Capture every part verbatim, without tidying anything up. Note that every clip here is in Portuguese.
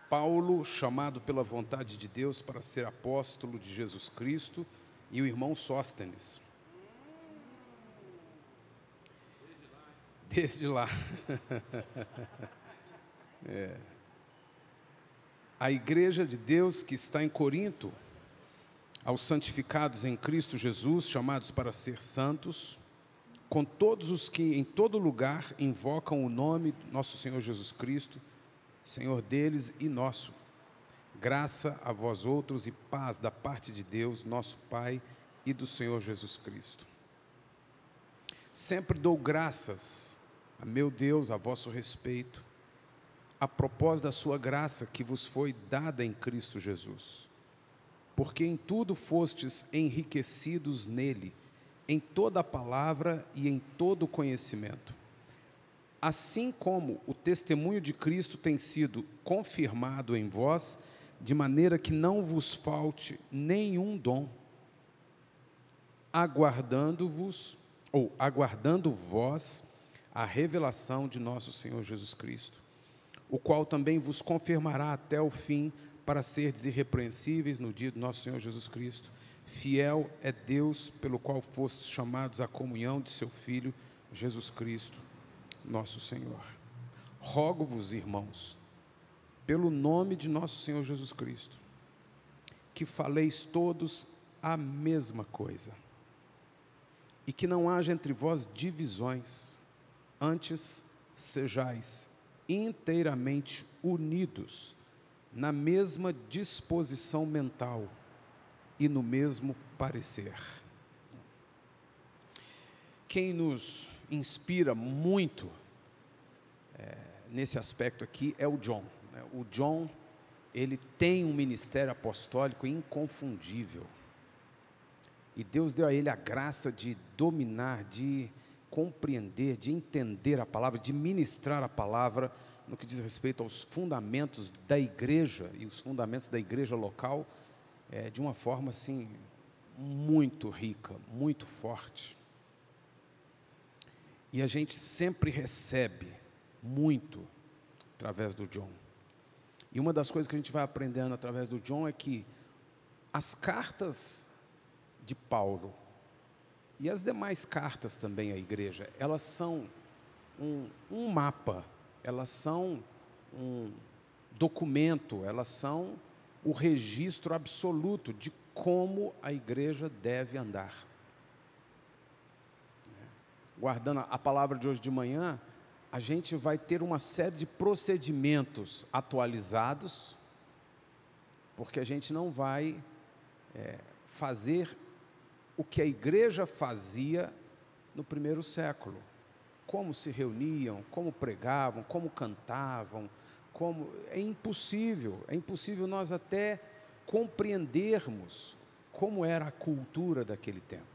Paulo, chamado pela vontade de Deus para ser apóstolo de Jesus Cristo, e o irmão Sóstenes. Desde lá. é. A igreja de Deus que está em Corinto, aos santificados em Cristo Jesus, chamados para ser santos, com todos os que em todo lugar invocam o nome do nosso Senhor Jesus Cristo, Senhor deles e nosso. Graça a vós outros e paz da parte de Deus, nosso Pai, e do Senhor Jesus Cristo. Sempre dou graças a meu Deus a vosso respeito, a propósito da sua graça que vos foi dada em Cristo Jesus. Porque em tudo fostes enriquecidos nele, em toda a palavra e em todo o conhecimento. Assim como o testemunho de Cristo tem sido confirmado em vós, de maneira que não vos falte nenhum dom, aguardando-vos, ou aguardando vós, a revelação de nosso Senhor Jesus Cristo, o qual também vos confirmará até o fim, para serdes irrepreensíveis no dia do nosso Senhor Jesus Cristo. Fiel é Deus, pelo qual fostes chamados à comunhão de seu Filho, Jesus Cristo, nosso Senhor. Rogo-vos, irmãos, pelo nome de nosso Senhor Jesus Cristo, que faleis todos a mesma coisa, e que não haja entre vós divisões, antes sejais inteiramente unidos na mesma disposição mental e no mesmo parecer. Quem nos inspira muito é, nesse aspecto aqui é o John. Né? O John, ele tem um ministério apostólico inconfundível. E Deus deu a ele a graça de dominar, de compreender, de entender a palavra, de ministrar a palavra no que diz respeito aos fundamentos da igreja e os fundamentos da igreja local, é, de uma forma assim, muito rica, muito forte. E a gente sempre recebe muito através do John. E uma das coisas que a gente vai aprendendo através do John é que as cartas de Paulo e as demais cartas também à igreja, elas são um, um mapa, elas são um documento, elas são o registro absoluto de como a igreja deve andar. Guardando a palavra de hoje de manhã, a gente vai ter uma série de procedimentos atualizados, porque a gente não vai é, fazer o que a igreja fazia no primeiro século. Como se reuniam, como pregavam, como cantavam, como... É impossível, é impossível nós até compreendermos como era a cultura daquele tempo.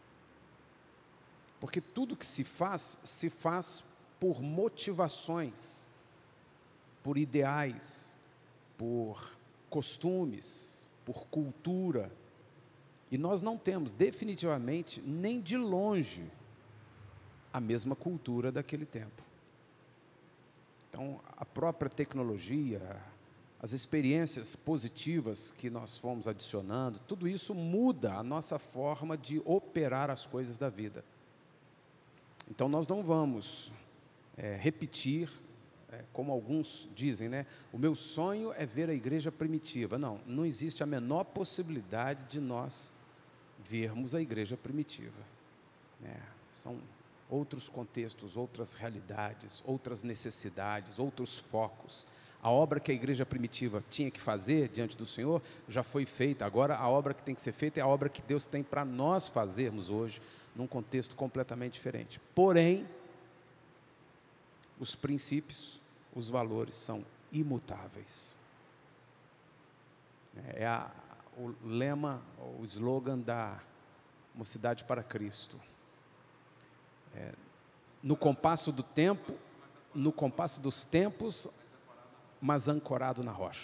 Porque tudo que se faz, se faz por motivações, por ideais, por costumes, por cultura. E nós não temos definitivamente, nem de longe, a mesma cultura daquele tempo. Então, a própria tecnologia, as experiências positivas que nós fomos adicionando, tudo isso muda a nossa forma de operar as coisas da vida. Então, nós não vamos é, repetir, é, como alguns dizem, né? O meu sonho é ver a igreja primitiva. Não, não existe a menor possibilidade de nós vermos a igreja primitiva. É, são outros contextos, outras realidades, outras necessidades, outros focos. A obra que a igreja primitiva tinha que fazer diante do Senhor já foi feita. Agora a obra que tem que ser feita é a obra que Deus tem para nós fazermos hoje, num contexto completamente diferente. Porém, os princípios, os valores são imutáveis. É a, o lema, o slogan da Mocidade para Cristo. É, no compasso do tempo, no compasso dos tempos, mas ancorado na rocha.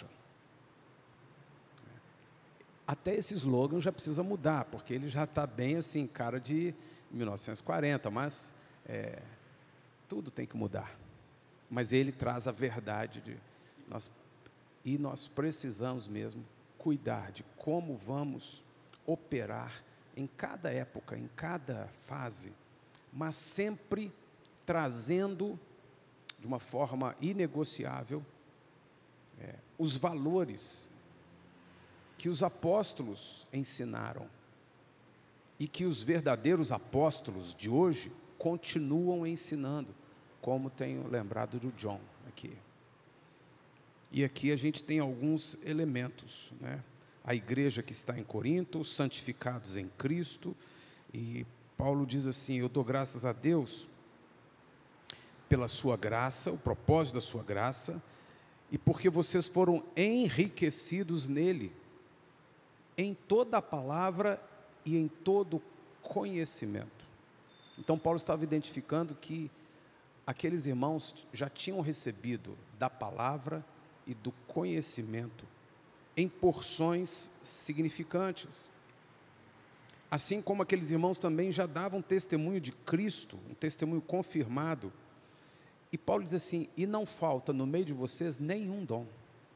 Até esse slogan já precisa mudar, porque ele já está bem assim, cara de mil novecentos e quarenta, mas é, tudo tem que mudar. Mas ele traz a verdade de nós. E nós precisamos mesmo cuidar de como vamos operar em cada época, em cada fase, mas sempre trazendo de uma forma inegociável é, os valores que os apóstolos ensinaram e que os verdadeiros apóstolos de hoje continuam ensinando, como tenho lembrado do John aqui. E aqui a gente tem alguns elementos, né? A igreja que está em Corinto, os santificados em Cristo, e Paulo diz assim: eu dou graças a Deus pela sua graça, o propósito da sua graça, e porque vocês foram enriquecidos nele, em toda a palavra e em todo conhecimento. Então Paulo estava identificando que aqueles irmãos já tinham recebido da palavra e do conhecimento em porções significantes. Assim como aqueles irmãos também já davam testemunho de Cristo, um testemunho confirmado. E Paulo diz assim: e não falta no meio de vocês nenhum dom.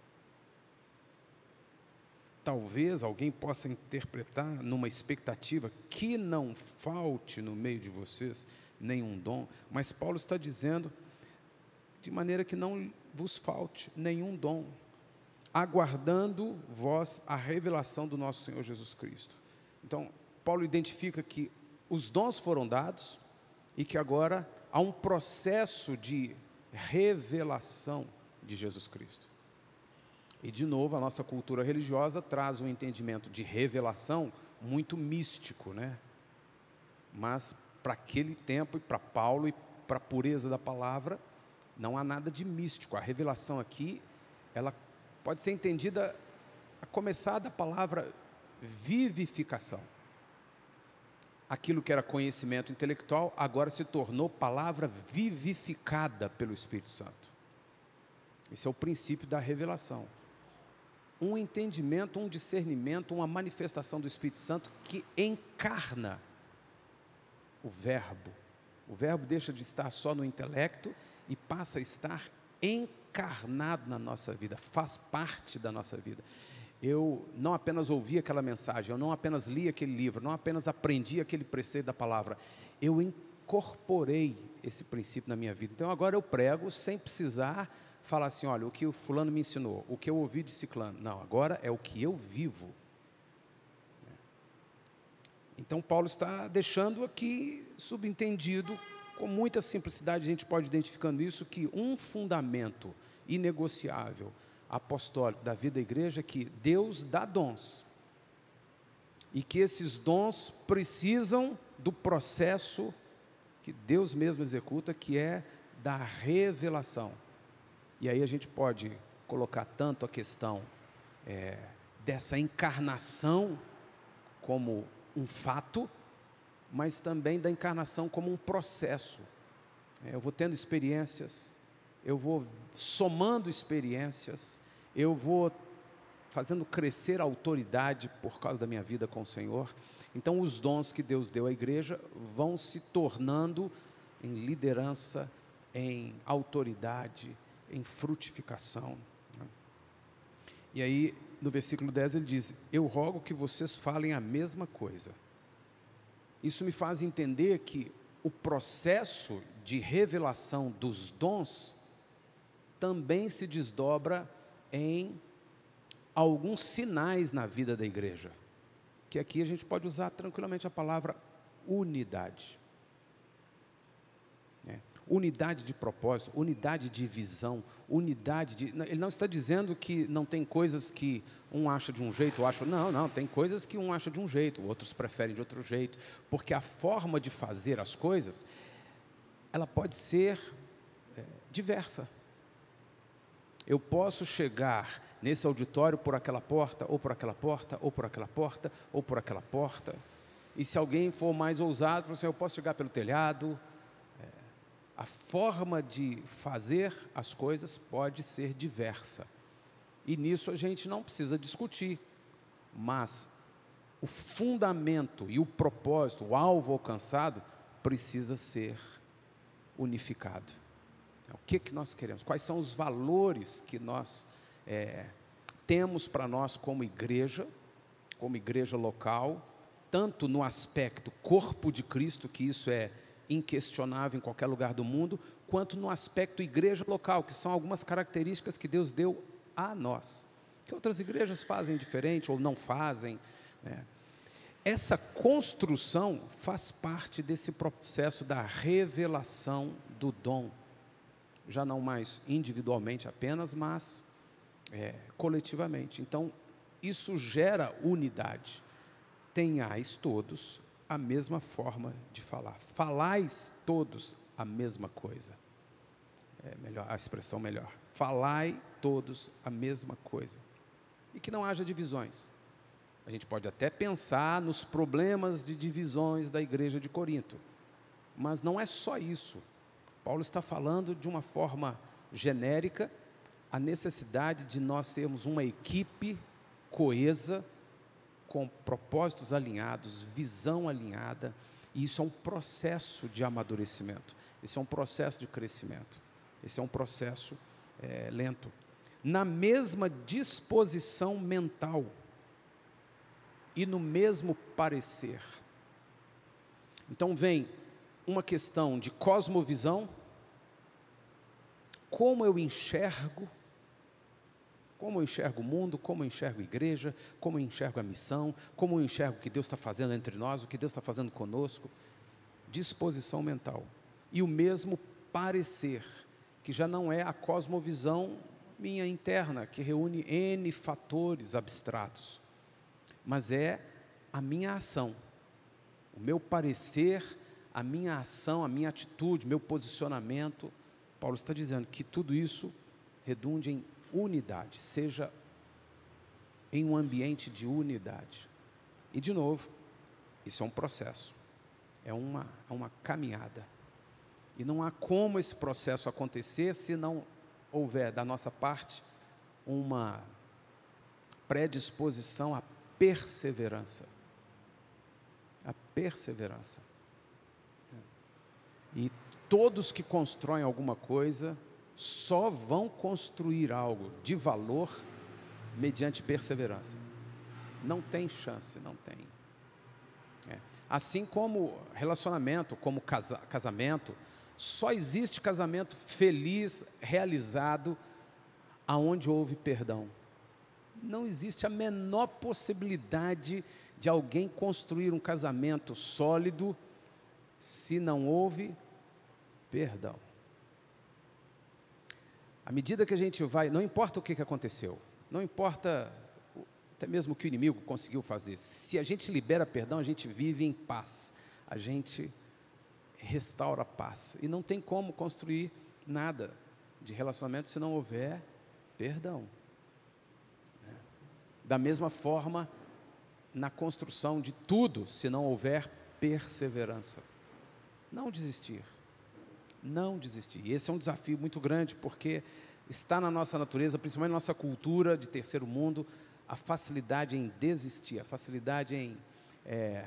Talvez alguém possa interpretar numa expectativa que não falte no meio de vocês nenhum dom, mas Paulo está dizendo de maneira que não vos falte nenhum dom, aguardando vós a revelação do nosso Senhor Jesus Cristo. Então, Paulo identifica que os dons foram dados e que agora há um processo de revelação de Jesus Cristo. E, de novo, a nossa cultura religiosa traz um entendimento de revelação muito místico, né? Mas, para aquele tempo, e para Paulo, e para a pureza da palavra, não há nada de místico. A revelação aqui, ela pode ser entendida a começar da palavra vivificação. Aquilo que era conhecimento intelectual, agora se tornou palavra vivificada pelo Espírito Santo. Esse é o princípio da revelação. Um entendimento, um discernimento, uma manifestação do Espírito Santo que encarna o verbo. O verbo deixa de estar só no intelecto e passa a estar encarnado na nossa vida, faz parte da nossa vida. Eu não apenas ouvi aquela mensagem, eu não apenas li aquele livro, não apenas aprendi aquele preceito da palavra, eu incorporei esse princípio na minha vida. Então agora eu prego sem precisar falar assim: olha, o que o fulano me ensinou, o que eu ouvi de ciclano. Não, agora é o que eu vivo. Então Paulo está deixando aqui subentendido, com muita simplicidade a gente pode ir identificando isso, que um fundamento inegociável apostólico da vida da igreja é que Deus dá dons, e que esses dons precisam do processo que Deus mesmo executa, que é da revelação. E aí a gente pode colocar tanto a questão é, dessa encarnação como um fato, mas também da encarnação como um processo. É, eu vou tendo experiências, eu vou somando experiências, eu vou fazendo crescer a autoridade por causa da minha vida com o Senhor. Então os dons que Deus deu à igreja vão se tornando em liderança, em autoridade, em frutificação. E aí no versículo dez ele diz: eu rogo que vocês falem a mesma coisa. Isso me faz entender que o processo de revelação dos dons também se desdobra em alguns sinais na vida da igreja, que aqui a gente pode usar tranquilamente a palavra unidade. É. Unidade de propósito, unidade de visão, unidade de... Ele não está dizendo que não tem coisas que um acha de um jeito, ou acha... Não, não, tem coisas que um acha de um jeito, outros preferem de outro jeito, porque a forma de fazer as coisas, ela pode ser é, diversa. Eu posso chegar nesse auditório por aquela porta, ou por aquela porta, ou por aquela porta, ou por aquela porta, e se alguém for mais ousado, fala assim: eu posso chegar pelo telhado. A forma de fazer as coisas pode ser diversa, e nisso a gente não precisa discutir, mas o fundamento e o propósito, o alvo alcançado, precisa ser unificado. O que, que nós queremos? Quais são os valores que nós é, temos para nós como igreja, como igreja local, tanto no aspecto corpo de Cristo, que isso é inquestionável em qualquer lugar do mundo, quanto no aspecto igreja local, que são algumas características que Deus deu a nós, que outras igrejas fazem diferente ou não fazem, né? Essa construção faz parte desse processo da revelação do dom, já não mais individualmente apenas, mas é, coletivamente. Então, isso gera unidade. Tenhais todos a mesma forma de falar. Falais todos a mesma coisa. É melhor, a expressão melhor. Falai todos a mesma coisa. E que não haja divisões. A gente pode até pensar nos problemas de divisões da igreja de Corinto, mas não é só isso. Paulo está falando de uma forma genérica a necessidade de nós sermos uma equipe coesa, com propósitos alinhados, visão alinhada, e isso é um processo de amadurecimento, esse é um processo de crescimento, esse é um processo é, lento, na mesma disposição mental e no mesmo parecer. Então vem uma questão de cosmovisão, como eu enxergo, como eu enxergo o mundo, como eu enxergo a igreja, como eu enxergo a missão, como eu enxergo o que Deus está fazendo entre nós, o que Deus está fazendo conosco, disposição mental. E o mesmo parecer, que já não é a cosmovisão minha interna, que reúne N fatores abstratos, mas é a minha ação, o meu parecer, a minha ação, a minha atitude, meu posicionamento. Paulo está dizendo que tudo isso redunde em unidade, seja em um ambiente de unidade. E, de novo, isso é um processo, é uma, é uma caminhada. E não há como esse processo acontecer se não houver, da nossa parte, uma predisposição à perseverança. A perseverança. E todos que constroem alguma coisa só vão construir algo de valor mediante perseverança. Não tem chance, não tem. É. Assim como relacionamento, como casa, casamento, só existe casamento feliz, realizado, aonde houve perdão. Não existe a menor possibilidade de alguém construir um casamento sólido se não houve perdão. À medida que a gente vai, não importa o que que aconteceu, não importa até mesmo o que o inimigo conseguiu fazer, se a gente libera perdão, a gente vive em paz, a gente restaura a paz, e não tem como construir nada de relacionamento se não houver perdão. Da mesma forma, na construção de tudo, se não houver perseverança. Não desistir, não desistir. E esse é um desafio muito grande, porque está na nossa natureza, principalmente na nossa cultura de terceiro mundo, a facilidade em desistir, a facilidade em é,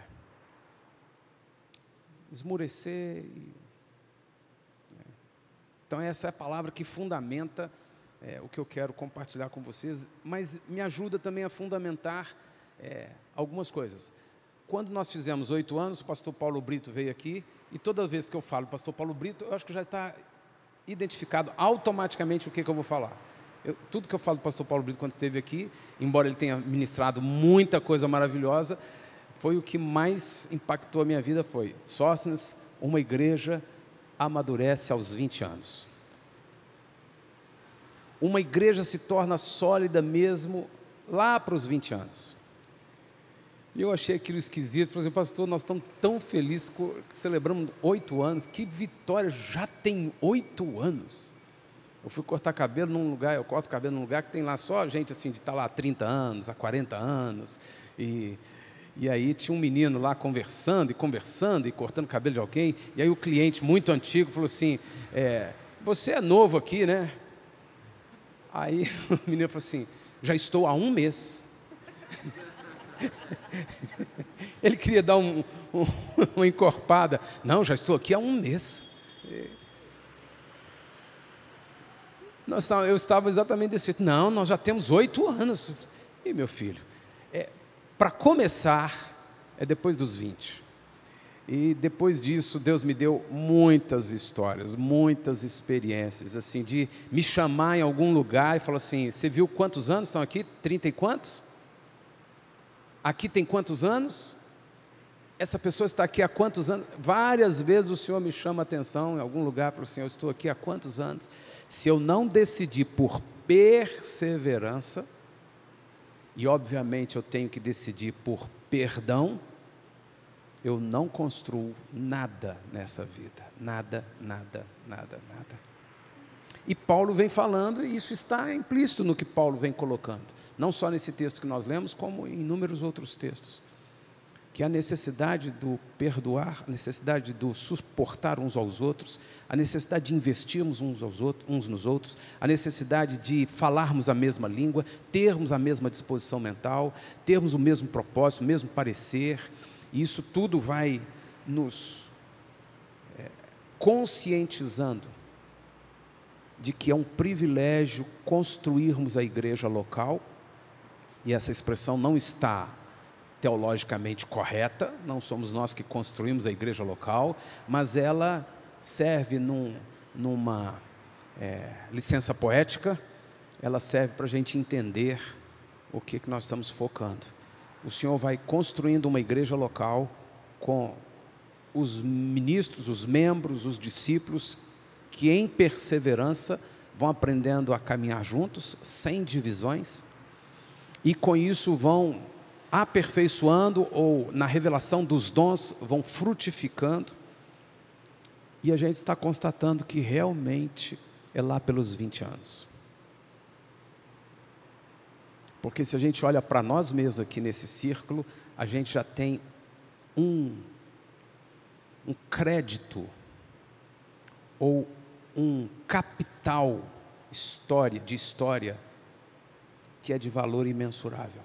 esmurecer. E, é. Então essa é a palavra que fundamenta é, o que eu quero compartilhar com vocês, mas me ajuda também a fundamentar é, algumas coisas. Quando nós fizemos oito anos, o pastor Paulo Brito veio aqui, e toda vez que eu falo pastor Paulo Brito, eu acho que já está identificado automaticamente o que, que eu vou falar. Eu, tudo que eu falo do pastor Paulo Brito quando esteve aqui, embora ele tenha ministrado muita coisa maravilhosa, foi o que mais impactou a minha vida, foi Sóstenes, uma igreja amadurece aos vinte anos. Uma igreja se torna sólida mesmo lá para os vinte anos. E eu achei aquilo esquisito, falei assim, pastor, nós estamos tão felizes, celebramos oito anos, que vitória, já tem oito anos. Eu fui cortar cabelo num lugar, eu corto cabelo num lugar que tem lá só gente assim, de estar lá há trinta anos, há quarenta anos, e, e aí tinha um menino lá conversando, e conversando, e cortando cabelo de alguém, e aí o cliente muito antigo falou assim, é, você é novo aqui, né? Aí o menino falou assim, já estou há um mês. Ele queria dar um, um, uma encorpada. Não, já estou aqui há um mês. Nós, eu estava exatamente desse jeito. Não, nós já temos oito anos. E meu filho, é, para começar, é depois dos vinte. E depois disso, Deus me deu muitas histórias, muitas experiências, assim, de me chamar em algum lugar e falar assim: você viu quantos anos estão aqui? Trinta e quantos? Aqui tem quantos anos? Essa pessoa está aqui há quantos anos? Várias vezes o Senhor me chama a atenção em algum lugar para o Senhor: eu estou aqui há quantos anos? Se eu não decidir por perseverança, e obviamente eu tenho que decidir por perdão, eu não construo nada nessa vida, nada, nada, nada, nada. E Paulo vem falando, e isso está implícito no que Paulo vem colocando, não só nesse texto que nós lemos, como em inúmeros outros textos, que a necessidade do perdoar, a necessidade do suportar uns aos outros, a necessidade de investirmos uns, aos outros, uns nos outros, a necessidade de falarmos a mesma língua, termos a mesma disposição mental, termos o mesmo propósito, o mesmo parecer. E isso tudo vai nos é, conscientizando de que é um privilégio construirmos a igreja local, e essa expressão não está teologicamente correta, não somos nós que construímos a igreja local, mas ela serve num, numa é, licença poética, ela serve para a gente entender o que, que nós estamos focando. O Senhor vai construindo uma igreja local com os ministros, os membros, os discípulos, que em perseverança vão aprendendo a caminhar juntos, sem divisões, e com isso vão aperfeiçoando, ou na revelação dos dons, vão frutificando, e a gente está constatando que realmente é lá pelos vinte anos. Porque se a gente olha para nós mesmos aqui nesse círculo, a gente já tem um, um crédito, ou um capital história, de história, que é de valor imensurável.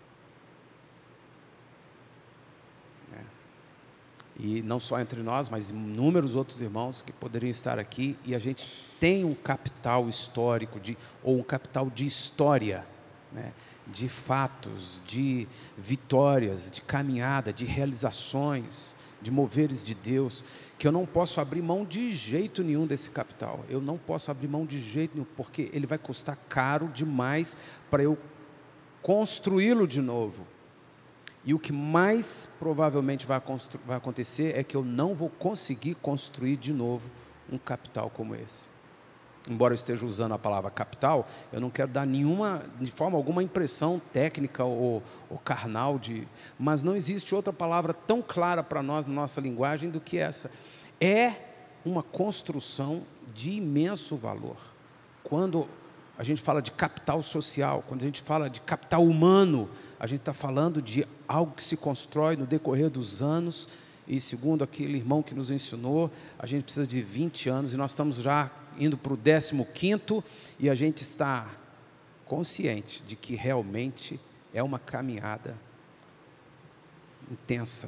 É. E não só entre nós, mas inúmeros outros irmãos que poderiam estar aqui, e a gente tem um capital histórico, de, ou um capital de história, né? De fatos, de vitórias, de caminhada, de realizações, de moveres de Deus, que eu não posso abrir mão de jeito nenhum desse capital. Eu não posso abrir mão de jeito nenhum, porque ele vai custar caro demais para eu construí-lo de novo. E o que mais provavelmente vai, vai acontecer é que eu não vou conseguir construir de novo um capital como esse. Embora eu esteja usando a palavra capital, eu não quero dar nenhuma, de forma alguma, impressão técnica ou, ou carnal, de, mas não existe outra palavra tão clara para nós, na nossa linguagem, do que essa. É uma construção de imenso valor. Quando a gente fala de capital social, quando a gente fala de capital humano, a gente está falando de algo que se constrói no decorrer dos anos, e segundo aquele irmão que nos ensinou, a gente precisa de vinte anos, e nós estamos já indo para o décimo quinto, e a gente está consciente de que realmente é uma caminhada intensa.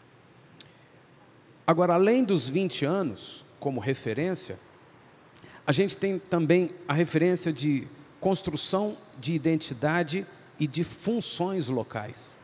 Agora, além dos vinte anos, como referência, a gente tem também a referência de construção de identidade e de funções locais.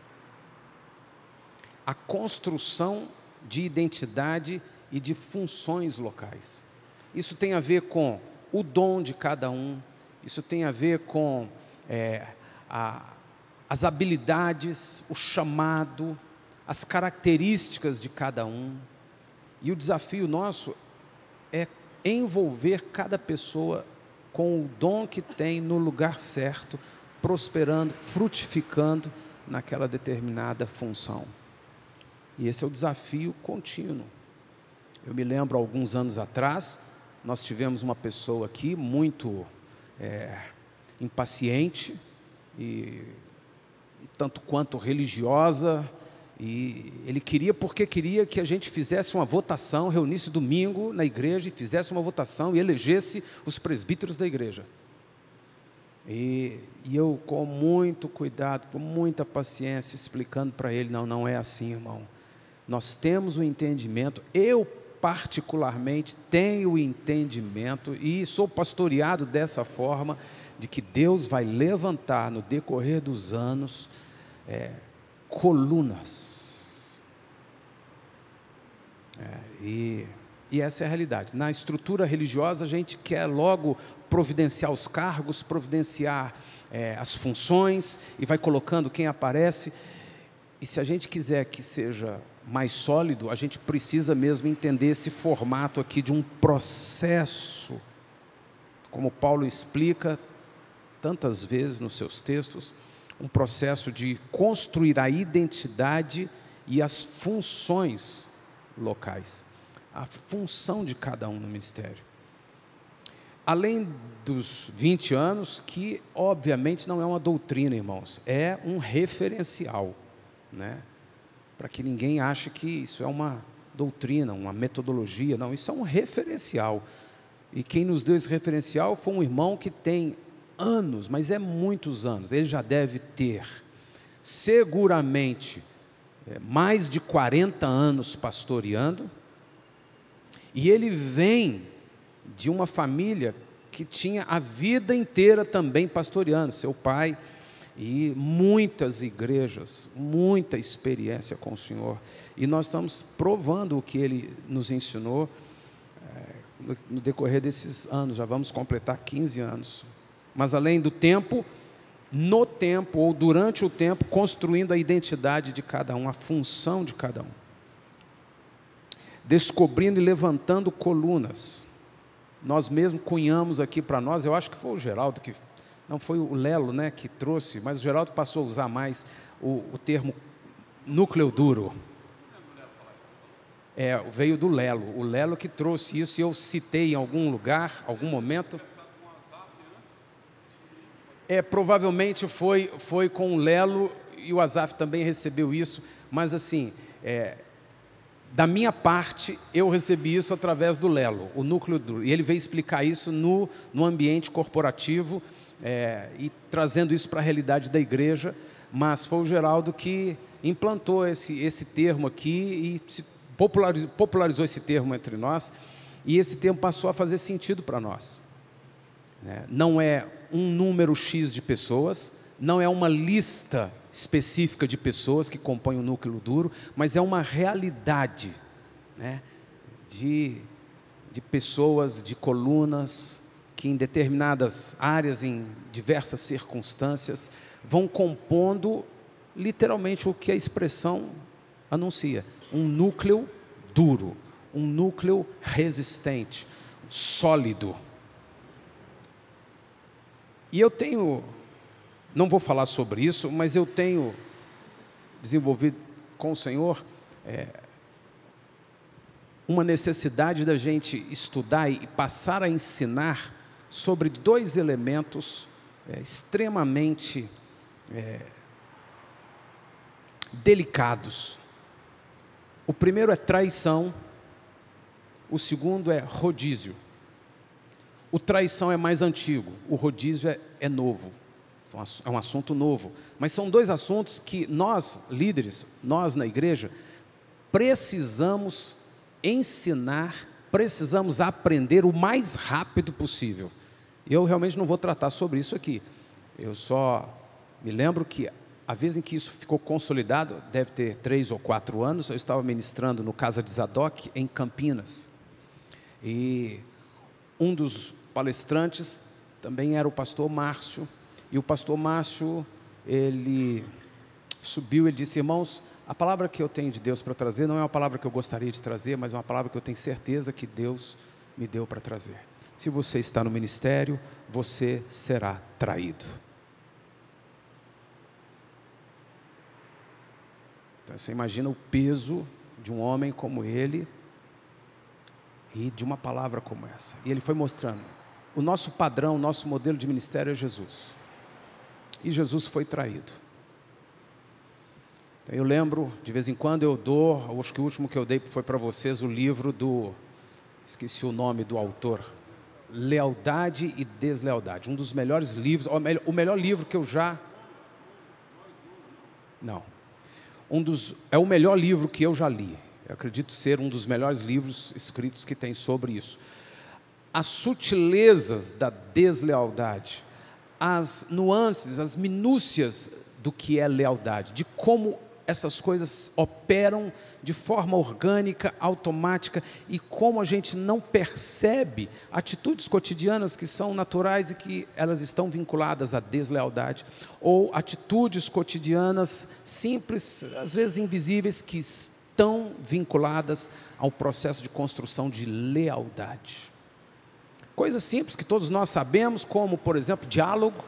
A construção de identidade e de funções locais. Isso tem a ver com o dom de cada um, isso tem a ver com é, a, as habilidades, o chamado, as características de cada um. E o desafio nosso é envolver cada pessoa com o dom que tem no lugar certo, prosperando, frutificando naquela determinada função. E esse é o desafio contínuo. Eu me lembro, alguns anos atrás, nós tivemos uma pessoa aqui muito é, impaciente e tanto quanto religiosa, e ele queria, porque queria que a gente fizesse uma votação, reunisse domingo na igreja e fizesse uma votação e elegesse os presbíteros da igreja. E, e eu, com muito cuidado, com muita paciência, explicando para ele: não, não é assim, irmão. Nós temos o entendimento, eu particularmente, tenho o entendimento e sou pastoreado dessa forma, de que Deus vai levantar no decorrer dos anos é, colunas. É, e, e essa é a realidade. Na estrutura religiosa, a gente quer logo providenciar os cargos, providenciar é, as funções, e vai colocando quem aparece. E se a gente quiser que seja mais sólido, a gente precisa mesmo entender esse formato aqui de um processo, como Paulo explica tantas vezes nos seus textos, um processo de construir a identidade e as funções locais, a função de cada um no ministério. Além dos vinte anos, que obviamente não é uma doutrina, irmãos, é um referencial, né? Para que ninguém ache que isso é uma doutrina, uma metodologia. Não, isso é um referencial. E quem nos deu esse referencial foi um irmão que tem anos, mas é muitos anos. Ele já deve ter, seguramente, é, mais de quarenta anos pastoreando. E ele vem de uma família que tinha a vida inteira também pastoreando. Seu pai... E muitas igrejas, muita experiência com o Senhor. E nós estamos provando o que Ele nos ensinou é, no, no decorrer desses anos. Já vamos completar quinze anos. Mas além do tempo, no tempo ou durante o tempo, construindo a identidade de cada um, a função de cada um. Descobrindo e levantando colunas. Nós mesmo cunhamos aqui para nós, eu acho que foi o Geraldo que... Não foi o Lelo, né, que trouxe, mas o Geraldo passou a usar mais o, o termo núcleo duro. É, veio do Lelo. O Lelo que trouxe isso, e eu citei em algum lugar, algum momento. É, provavelmente foi, foi com o Lelo, e o Asaf também recebeu isso, mas assim, é, da minha parte, eu recebi isso através do Lelo, o núcleo duro. E ele veio explicar isso no, no ambiente corporativo, É, e trazendo isso para a realidade da igreja, mas foi o Geraldo que implantou esse, esse termo aqui e se popularizou, popularizou esse termo entre nós, e esse termo passou a fazer sentido para nós. É, não é um número X de pessoas, não é uma lista específica de pessoas que compõem o núcleo duro, mas é uma realidade, né, de, de pessoas, de colunas, que em determinadas áreas, em diversas circunstâncias, vão compondo literalmente o que a expressão anuncia. Um núcleo duro, um núcleo resistente, sólido. E eu tenho, não vou falar sobre isso, mas eu tenho desenvolvido com o Senhor é, uma necessidade da gente estudar e passar a ensinar sobre dois elementos é, extremamente é, delicados. O primeiro é traição, o segundo é rodízio. O traição é mais antigo, o rodízio é, é novo, é um assunto novo. Mas são dois assuntos que nós, líderes, nós na igreja, precisamos ensinar, precisamos aprender o mais rápido possível. Eu realmente não vou tratar sobre isso aqui. Eu só me lembro que a vez em que isso ficou consolidado, deve ter três ou quatro anos, eu estava ministrando no Casa de Zadok, em Campinas. E um dos palestrantes também era o pastor Márcio. E o pastor Márcio, ele subiu e disse: irmãos, a palavra que eu tenho de Deus para trazer não é uma palavra que eu gostaria de trazer, mas é uma palavra que eu tenho certeza que Deus me deu para trazer. Se você está no ministério, você será traído. Então você imagina o peso de um homem como ele e de uma palavra como essa. E ele foi mostrando, o nosso padrão, o nosso modelo de ministério é Jesus. E Jesus foi traído. Então, eu lembro, de vez em quando eu dou, acho que o último que eu dei foi para vocês, o livro do, esqueci o nome do autor, Lealdade e Deslealdade, um dos melhores livros, o melhor livro que eu já... Não. Um dos, é o melhor livro que eu já li. Eu acredito ser um dos melhores livros escritos que tem sobre isso. As sutilezas da deslealdade, as nuances, as minúcias do que é lealdade, de como essas coisas operam de forma orgânica, automática, e como a gente não percebe atitudes cotidianas que são naturais e que elas estão vinculadas à deslealdade, ou atitudes cotidianas simples, às vezes invisíveis, que estão vinculadas ao processo de construção de lealdade. Coisas simples que todos nós sabemos, como, por exemplo, diálogo,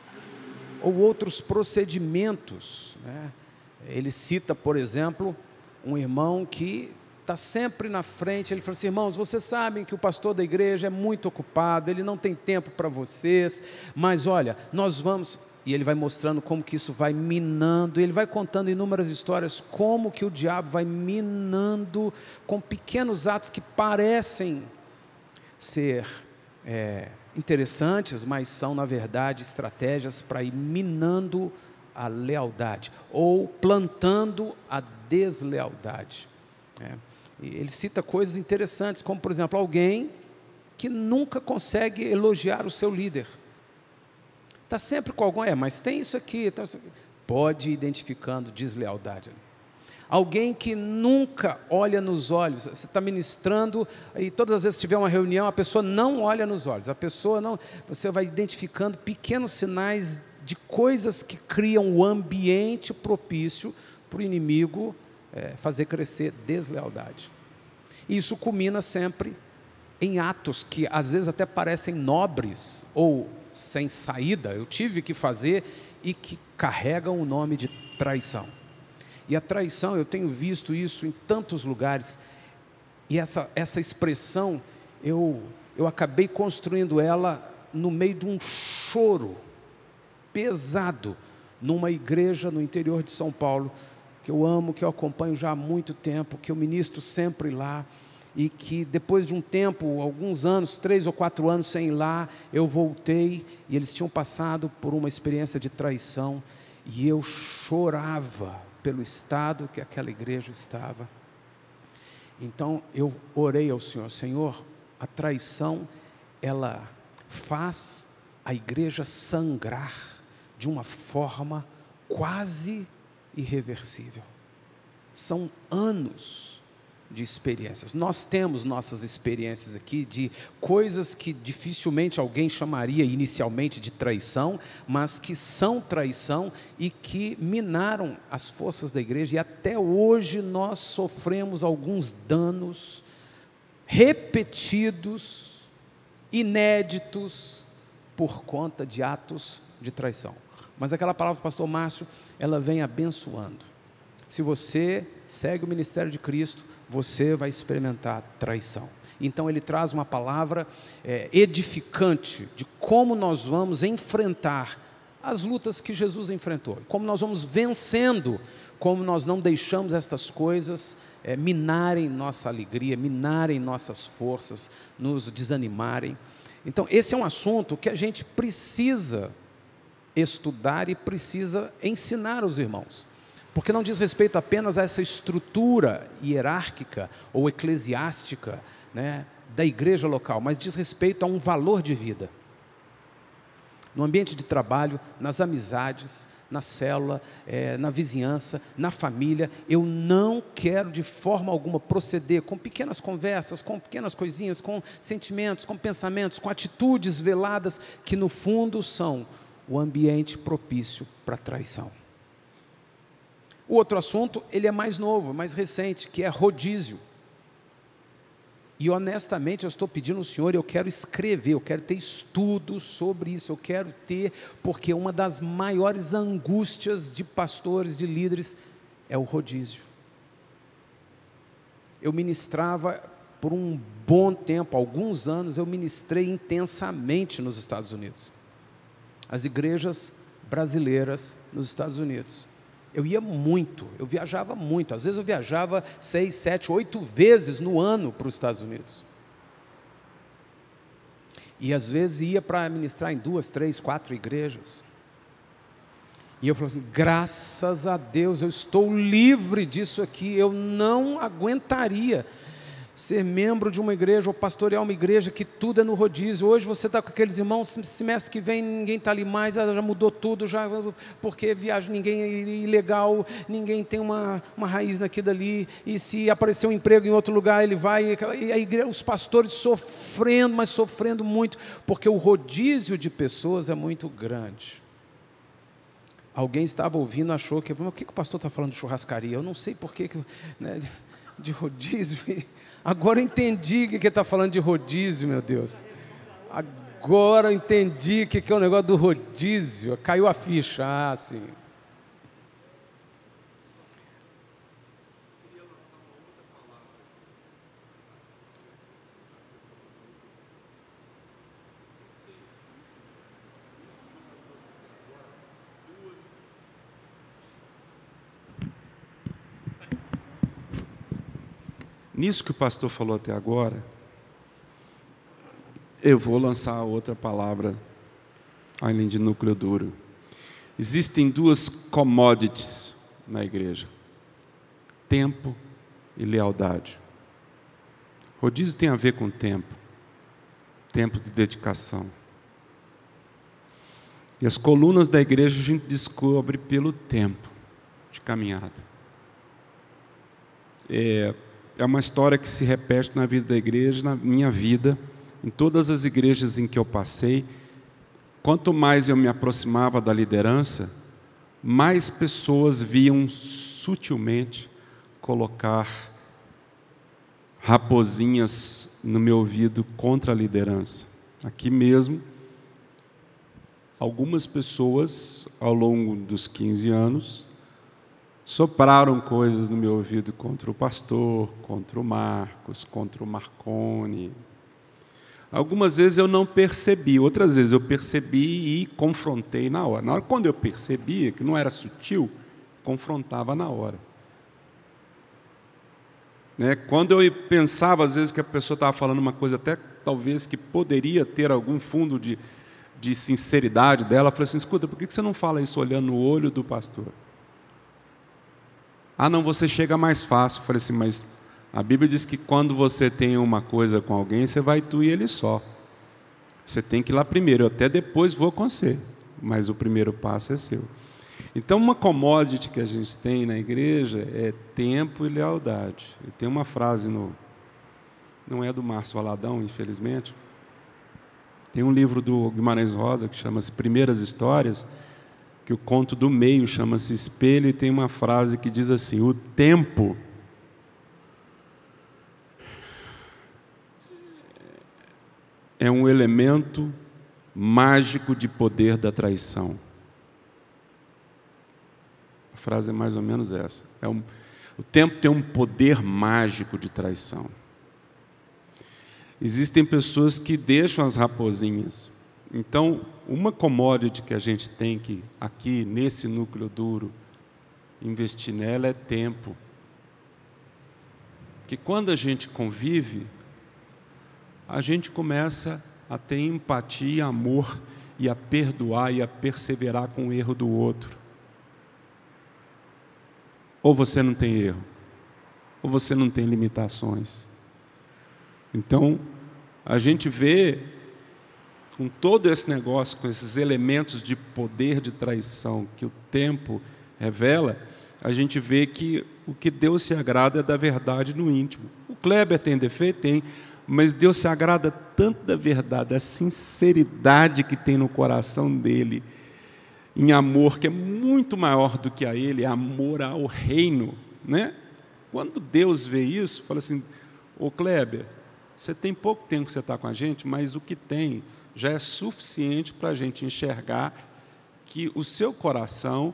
ou outros procedimentos, né? Ele cita, por exemplo, um irmão que está sempre na frente. Ele fala assim: irmãos, vocês sabem que o pastor da igreja é muito ocupado, ele não tem tempo para vocês, mas olha, nós vamos... E ele vai mostrando como que isso vai minando, ele vai contando inúmeras histórias, como que o diabo vai minando com pequenos atos que parecem ser é, interessantes, mas são, na verdade, estratégias para ir minando a lealdade, ou plantando a deslealdade. É. E ele cita coisas interessantes, como, por exemplo, alguém que nunca consegue elogiar o seu líder. Está sempre com algum, é, mas tem isso aqui, tem isso aqui. Pode ir identificando deslealdade. Alguém que nunca olha nos olhos, você está ministrando, e todas as vezes que tiver uma reunião, a pessoa não olha nos olhos, a pessoa não, você vai identificando pequenos sinais de coisas que criam o ambiente propício para o inimigo é, fazer crescer deslealdade. E isso culmina sempre em atos que às vezes até parecem nobres ou sem saída, eu tive que fazer, e que carregam o nome de traição. E a traição, eu tenho visto isso em tantos lugares, e essa, essa expressão, eu, eu acabei construindo ela no meio de um choro pesado, numa igreja no interior de São Paulo, que eu amo, que eu acompanho já há muito tempo, que eu ministro sempre lá, e que depois de um tempo, alguns anos, três ou quatro anos sem ir lá, eu voltei, e eles tinham passado por uma experiência de traição, e eu chorava pelo estado que aquela igreja estava. Então eu orei ao Senhor: Senhor, a traição, ela faz a igreja sangrar de uma forma quase irreversível. São anos de experiências. Nós temos nossas experiências aqui de coisas que dificilmente alguém chamaria inicialmente de traição, mas que são traição e que minaram as forças da igreja, e até hoje nós sofremos alguns danos repetidos, inéditos, por conta de atos de traição. Mas aquela palavra do pastor Márcio, ela vem abençoando. Se você segue o ministério de Cristo, você vai experimentar traição. Então ele traz uma palavra é, edificante de como nós vamos enfrentar as lutas que Jesus enfrentou, como nós vamos vencendo, como nós não deixamos estas coisas é, minarem nossa alegria, minarem nossas forças, nos desanimarem. Então esse é um assunto que a gente precisa estudar e precisa ensinar os irmãos, porque não diz respeito apenas a essa estrutura hierárquica ou eclesiástica, né, da igreja local, mas diz respeito a um valor de vida. No ambiente de trabalho, nas amizades, na célula, é, na vizinhança, na família, eu não quero de forma alguma proceder com pequenas conversas, com pequenas coisinhas, com sentimentos, com pensamentos, com atitudes veladas, que no fundo são o ambiente propício para a traição. O outro assunto, ele é mais novo, mais recente, que é rodízio. E honestamente eu estou pedindo ao Senhor, eu quero escrever, eu quero ter estudos sobre isso, eu quero ter, porque uma das maiores angústias de pastores, de líderes, é o rodízio. Eu ministrava por um bom tempo, alguns anos, eu ministrei intensamente nos Estados Unidos. As igrejas brasileiras nos Estados Unidos. Eu ia muito, eu viajava muito, às vezes eu viajava seis, sete, oito vezes no ano para os Estados Unidos. E às vezes ia para ministrar em duas, três, quatro igrejas. E eu falei assim, graças a Deus, eu estou livre disso aqui. Eu não aguentaria ser membro de uma igreja ou pastorear uma igreja que tudo é no rodízio. Hoje você está com aqueles irmãos, semestre que vem ninguém está ali mais, já mudou tudo, já, porque viagem, ninguém é ilegal, ninguém tem uma, uma raiz naquilo ali, e se aparecer um emprego em outro lugar, ele vai, e a igreja, os pastores sofrendo, mas sofrendo muito, porque o rodízio de pessoas é muito grande. Alguém estava ouvindo, achou que, o que, que o pastor está falando de churrascaria? Eu não sei por que, né, de rodízio. Agora eu entendi o que ele está falando de rodízio, meu Deus. Agora eu entendi o que, que é o negócio do rodízio. Caiu a ficha. Ah, sim. Nisso que o pastor falou até agora, eu vou lançar outra palavra, além de núcleo duro. Existem duas commodities na igreja: tempo e lealdade. Rodízio tem a ver com tempo, tempo de dedicação. E as colunas da igreja a gente descobre pelo tempo de caminhada. É... É uma história que se repete na vida da igreja, na minha vida, em todas as igrejas em que eu passei. Quanto mais eu me aproximava da liderança, mais pessoas viam sutilmente colocar raposinhas no meu ouvido contra a liderança. Aqui mesmo, algumas pessoas, ao longo dos quinze anos, sopraram coisas no meu ouvido contra o pastor, contra o Marcos, contra o Marconi. Algumas vezes eu não percebi, outras vezes eu percebi e confrontei na hora. Na hora, quando eu percebia que não era sutil, confrontava na hora. Né? Quando eu pensava, às vezes, que a pessoa estava falando uma coisa até talvez que poderia ter algum fundo de, de sinceridade dela, eu falei assim, escuta, por que você não fala isso olhando no olho do pastor? Ah, não, você chega mais fácil. Eu falei assim, mas a Bíblia diz que quando você tem uma coisa com alguém, você vai tu e ele só. Você tem que ir lá primeiro, eu até depois vou com você, mas o primeiro passo é seu. Então, uma commodity que a gente tem na igreja é tempo e lealdade. E tem uma frase, no, não é do Márcio Valadão, infelizmente, tem um livro do Guimarães Rosa que chama-se Primeiras Histórias, que o conto do meio chama-se Espelho, e tem uma frase que diz assim, o tempo é um elemento mágico de poder da traição. A frase é mais ou menos essa. É um, o tempo tem um poder mágico de traição. Existem pessoas que deixam as raposinhas. Então, uma commodity que a gente tem que, aqui, nesse núcleo duro, investir nela é tempo. Que quando a gente convive, a gente começa a ter empatia, amor, e a perdoar e a perseverar com o erro do outro. Ou você não tem erro, ou você não tem limitações. Então, a gente vê, com todo esse negócio, com esses elementos de poder de traição que o tempo revela, a gente vê que o que Deus se agrada é da verdade no íntimo. O Kleber tem defeito? Tem, mas Deus se agrada tanto da verdade, da sinceridade que tem no coração dele, em amor que é muito maior do que a ele, é amor ao reino, né? Quando Deus vê isso, fala assim, ô Kleber, você tem pouco tempo que você está com a gente, mas o que tem já é suficiente para a gente enxergar que o seu coração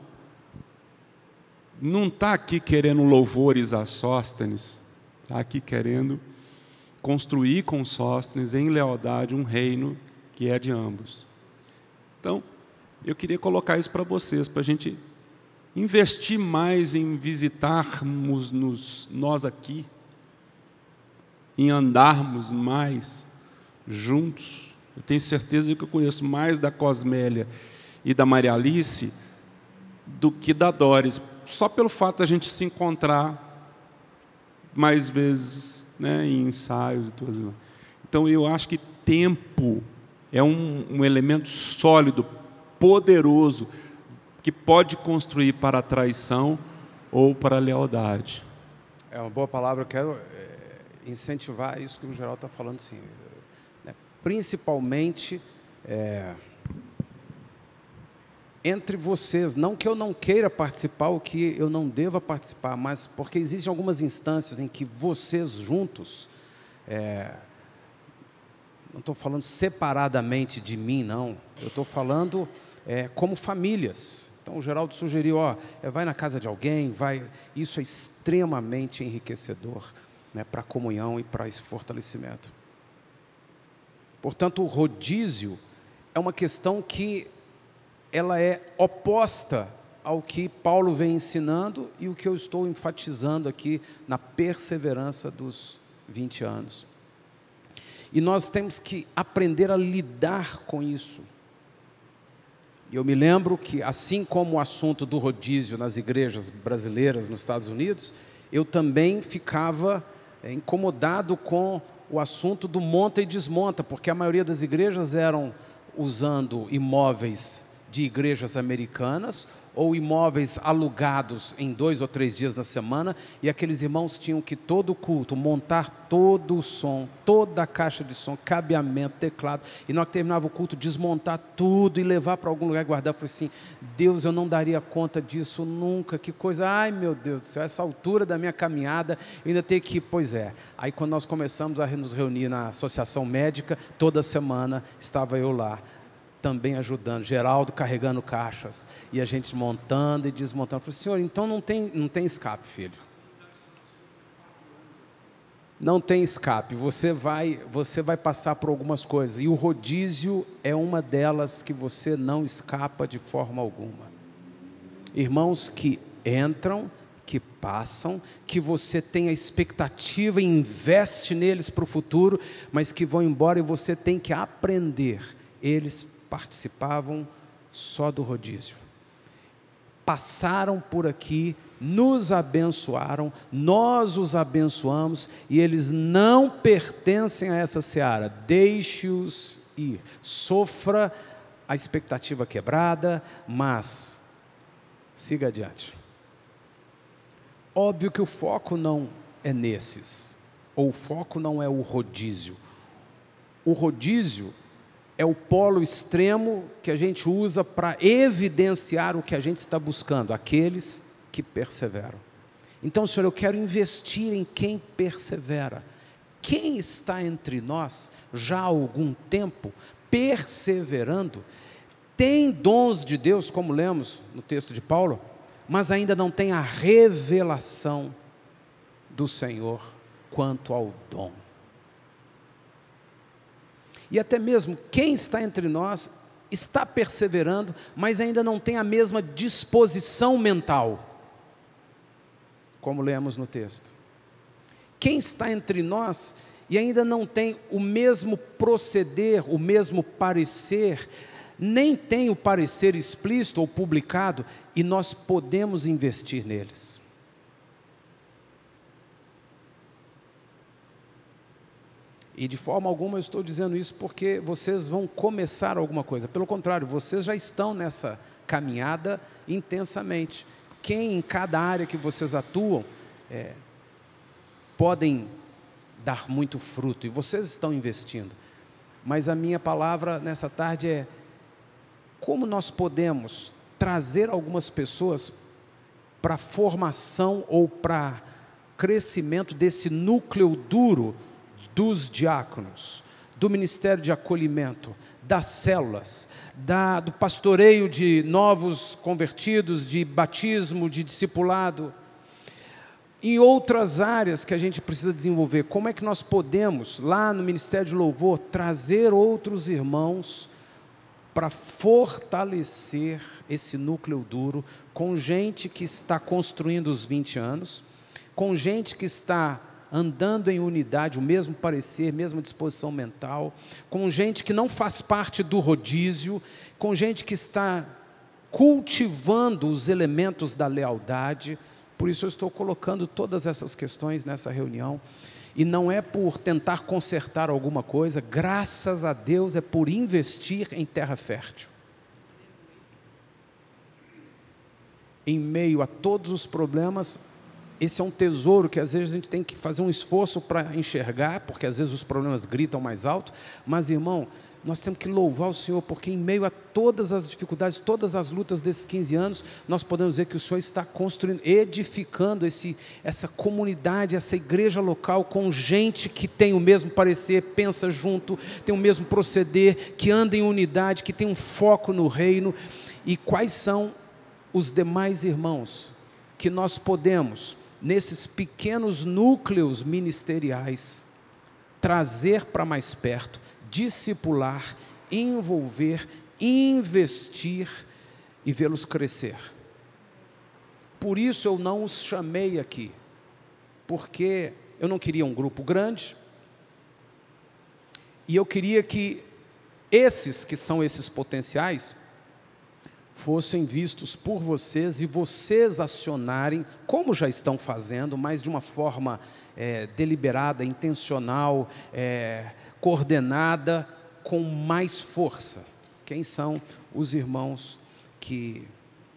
não está aqui querendo louvores a Sóstenes, está aqui querendo construir com Sóstenes em lealdade um reino que é de ambos. Então, eu queria colocar isso para vocês, para a gente investir mais em visitarmos nos, nós aqui, em andarmos mais juntos. Eu tenho certeza que eu conheço mais da Cosmélia e da Maria Alice do que da Doris, só pelo fato da gente se encontrar mais vezes, né, em ensaios e tudo. Então, eu acho que tempo é um, um elemento sólido, poderoso, que pode construir para a traição ou para a lealdade. É uma boa palavra. Eu quero é, incentivar isso que o Geraldo está falando, sim. Né? Principalmente é, entre vocês. Não que eu não queira participar ou que eu não deva participar, mas porque existem algumas instâncias em que vocês juntos, é, não estou falando separadamente de mim, não. Eu estou falando é, como famílias. Então, o Geraldo sugeriu, ó, é, vai na casa de alguém, vai. Isso é extremamente enriquecedor, né, para a comunhão e para esse fortalecimento. Portanto, o rodízio é uma questão que ela é oposta ao que Paulo vem ensinando e o que eu estou enfatizando aqui na perseverança dos vinte anos. E nós temos que aprender a lidar com isso. E eu me lembro que, assim como o assunto do rodízio nas igrejas brasileiras nos Estados Unidos, eu também ficava é, incomodado com o assunto do monta e desmonta, porque a maioria das igrejas eram usando imóveis de igrejas americanas ou imóveis alugados em dois ou três dias na semana, e aqueles irmãos tinham que todo o culto montar todo o som, toda a caixa de som, cabeamento, teclado, e na hora que terminava o culto desmontar tudo e levar para algum lugar e guardar. Eu falei assim, Deus, eu não daria conta disso nunca, que coisa, ai meu Deus do céu, essa altura da minha caminhada, eu ainda tenho que ir. Pois é, aí quando nós começamos a nos reunir na associação médica, toda semana estava eu lá, também ajudando, Geraldo carregando caixas, e a gente montando e desmontando. Eu falei, senhor, então não tem, não tem escape, filho. Não tem escape, você vai, você vai passar por algumas coisas, e o rodízio é uma delas que você não escapa de forma alguma. Irmãos que entram, que passam, que você tem a expectativa e investe neles para o futuro, mas que vão embora e você tem que aprender. Eles participavam só do rodízio, passaram por aqui, nos abençoaram, nós os abençoamos, e eles não pertencem a essa seara. Deixe-os ir, sofra a expectativa quebrada, mas siga adiante. Óbvio que o foco não é nesses, ou o foco não é o rodízio. O rodízio é o polo extremo que a gente usa para evidenciar o que a gente está buscando, aqueles que perseveram. Então, Senhor, eu quero investir em quem persevera. Quem está entre nós, já há algum tempo, perseverando, tem dons de Deus, como lemos no texto de Paulo, mas ainda não tem a revelação do Senhor quanto ao dom. E até mesmo quem está entre nós está perseverando, mas ainda não tem a mesma disposição mental, como lemos no texto. Quem está entre nós e ainda não tem o mesmo proceder, o mesmo parecer, nem tem o parecer explícito ou publicado, e nós podemos investir neles. E de forma alguma eu estou dizendo isso porque vocês vão começar alguma coisa. Pelo contrário, vocês já estão nessa caminhada intensamente. Quem em cada área que vocês atuam é, podem dar muito fruto, e vocês estão investindo. Mas a minha palavra nessa tarde é: como nós podemos trazer algumas pessoas para a formação ou para crescimento desse núcleo duro dos diáconos, do ministério de acolhimento, das células, da, do pastoreio de novos convertidos, de batismo, de discipulado, em outras áreas que a gente precisa desenvolver. Como é que nós podemos, lá no Ministério de Louvor, trazer outros irmãos para fortalecer esse núcleo duro, com gente que está construindo os vinte anos, com gente que está andando em unidade, o mesmo parecer, mesma disposição mental, com gente que não faz parte do rodízio, com gente que está cultivando os elementos da lealdade. Por isso eu estou colocando todas essas questões nessa reunião. E não é por tentar consertar alguma coisa, graças a Deus, é por investir em terra fértil. Em meio a todos os problemas, esse é um tesouro que às vezes a gente tem que fazer um esforço para enxergar, porque às vezes os problemas gritam mais alto, mas irmão, nós temos que louvar o Senhor, porque em meio a todas as dificuldades, todas as lutas desses quinze anos, nós podemos ver que o Senhor está construindo, edificando esse, essa comunidade, essa igreja local, com gente que tem o mesmo parecer, pensa junto, tem o mesmo proceder, que anda em unidade, que tem um foco no reino. E quais são os demais irmãos que nós podemos, nesses pequenos núcleos ministeriais, trazer para mais perto, discipular, envolver, investir e vê-los crescer? Por isso eu não os chamei aqui, porque eu não queria um grupo grande, e eu queria que esses que são esses potenciais fossem vistos por vocês e vocês acionarem, como já estão fazendo, mas de uma forma é, deliberada, intencional, é, coordenada, com mais força. Quem são os irmãos que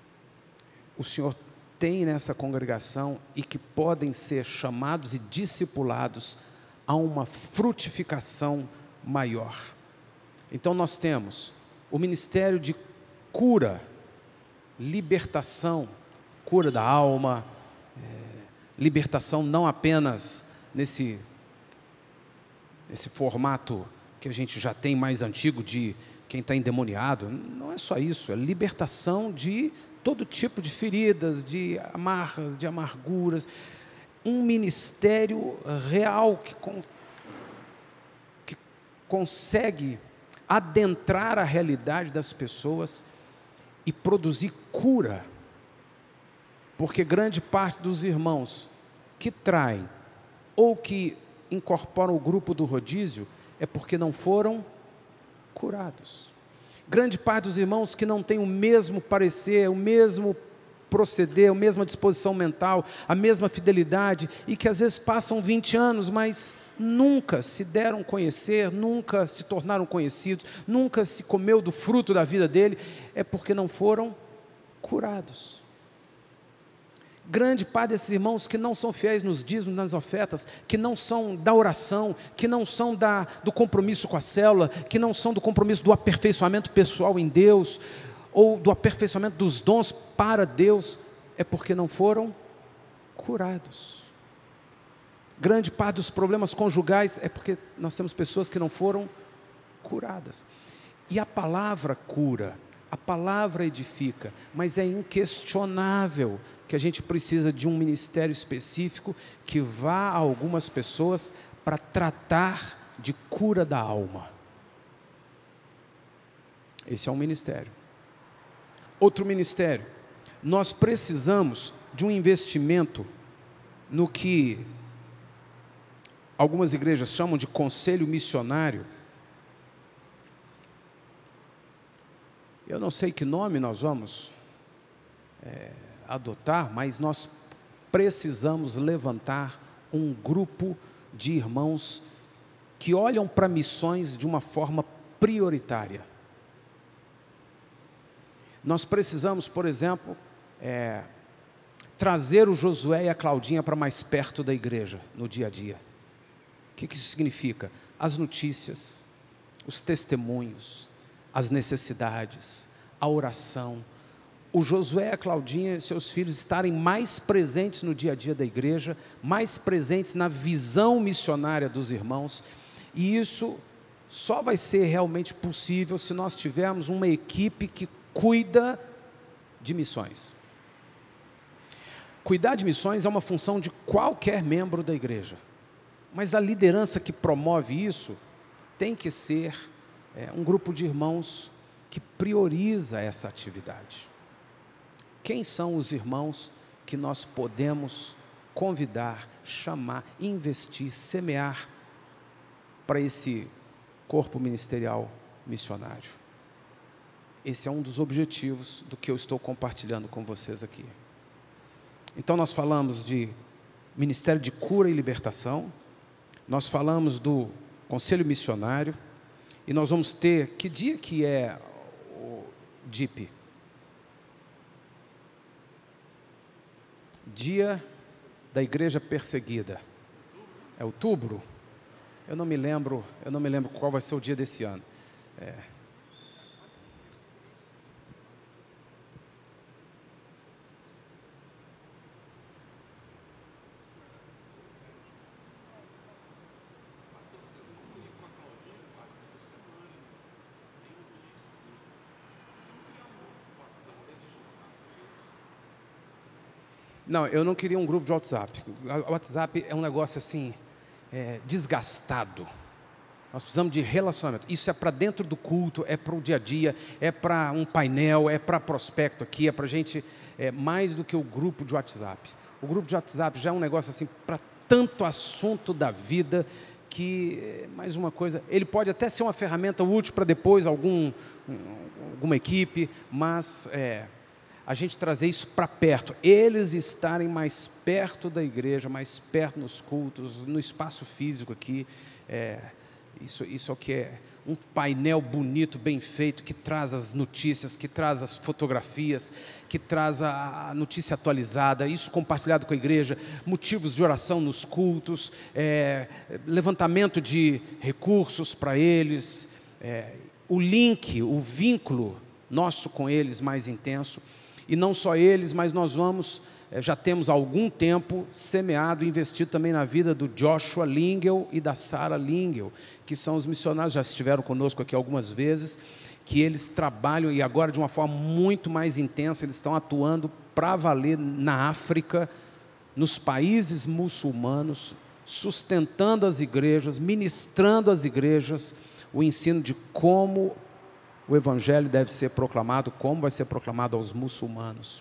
o Senhor tem nessa congregação e que podem ser chamados e discipulados a uma frutificação maior? Então nós temos o ministério de cura, libertação, cura da alma, é, libertação não apenas nesse, nesse formato que a gente já tem mais antigo de quem está endemoniado, não é só isso, é libertação de todo tipo de feridas, de amarras, de amarguras, um ministério real que, con, que consegue adentrar a realidade das pessoas e produzir cura, porque grande parte dos irmãos que traem ou que incorporam o grupo do rodízio é porque não foram curados. Grande parte dos irmãos que não têm o mesmo parecer, o mesmo proceder, a mesma disposição mental, a mesma fidelidade, e que às vezes passam vinte anos, mas nunca se deram conhecer, nunca se tornaram conhecidos, nunca se comeu do fruto da vida dele, é porque não foram curados. Grande parte desses irmãos que não são fiéis nos dízimos, nas ofertas, que não são da oração, que não são da, do compromisso com a célula, que não são do compromisso do aperfeiçoamento pessoal em Deus, ou do aperfeiçoamento dos dons para Deus, é porque não foram curados. Grande parte dos problemas conjugais é porque nós temos pessoas que não foram curadas. E a palavra cura, a palavra edifica, mas é inquestionável que a gente precisa de um ministério específico que vá a algumas pessoas para tratar de cura da alma. Esse é um ministério. Outro ministério, nós precisamos de um investimento no que algumas igrejas chamam de conselho missionário. Eu não sei que nome nós vamos é, adotar, mas nós precisamos levantar um grupo de irmãos que olham para missões de uma forma prioritária. Nós precisamos, por exemplo, é, trazer o Josué e a Claudinha para mais perto da igreja, no dia a dia. O que, que isso significa? As notícias, os testemunhos, as necessidades, a oração. O Josué e a Claudinha, seus filhos, estarem mais presentes no dia a dia da igreja, mais presentes na visão missionária dos irmãos, e isso só vai ser realmente possível se nós tivermos uma equipe que cuida de missões. Cuidar de missões é uma função de qualquer membro da igreja, mas a liderança que promove isso tem que ser é, um grupo de irmãos que prioriza essa atividade. Quem são os irmãos que nós podemos convidar, chamar, investir, semear para esse corpo ministerial missionário? esse é um dos objetivos do que eu estou compartilhando com vocês aqui. Então nós falamos de Ministério de Cura e Libertação, nós falamos do Conselho Missionário, e nós vamos ter, que dia que é o D I P? Dia da Igreja Perseguida. É outubro? Eu não me lembro, eu não me lembro qual vai ser o dia desse ano. É. Não, eu não queria um grupo de WhatsApp. O WhatsApp é um negócio assim, é, desgastado. Nós precisamos de relacionamento. Isso é para dentro do culto, é para o dia a dia, é para um painel, é para prospecto aqui, é para a gente, é mais do que o grupo de WhatsApp. O grupo de WhatsApp já é um negócio assim, para tanto assunto da vida, que, mais uma coisa, ele pode até ser uma ferramenta útil para depois algum, alguma equipe, mas é, a gente trazer isso para perto, eles estarem mais perto da igreja, mais perto nos cultos, no espaço físico aqui, é, isso, isso é o que é um painel bonito, bem feito, que traz as notícias, que traz as fotografias, que traz a notícia atualizada, isso compartilhado com a igreja, motivos de oração nos cultos, é, levantamento de recursos para eles, é, o link, o vínculo nosso com eles mais intenso. E não só eles, mas nós vamos, já temos há algum tempo semeado e investido também na vida do Joshua Lingel e da Sarah Lingel, que são os missionários, já estiveram conosco aqui algumas vezes, que eles trabalham, e agora de uma forma muito mais intensa, eles estão atuando para valer na África, nos países muçulmanos, sustentando as igrejas, ministrando às igrejas o ensino de como o Evangelho deve ser proclamado, como vai ser proclamado aos muçulmanos.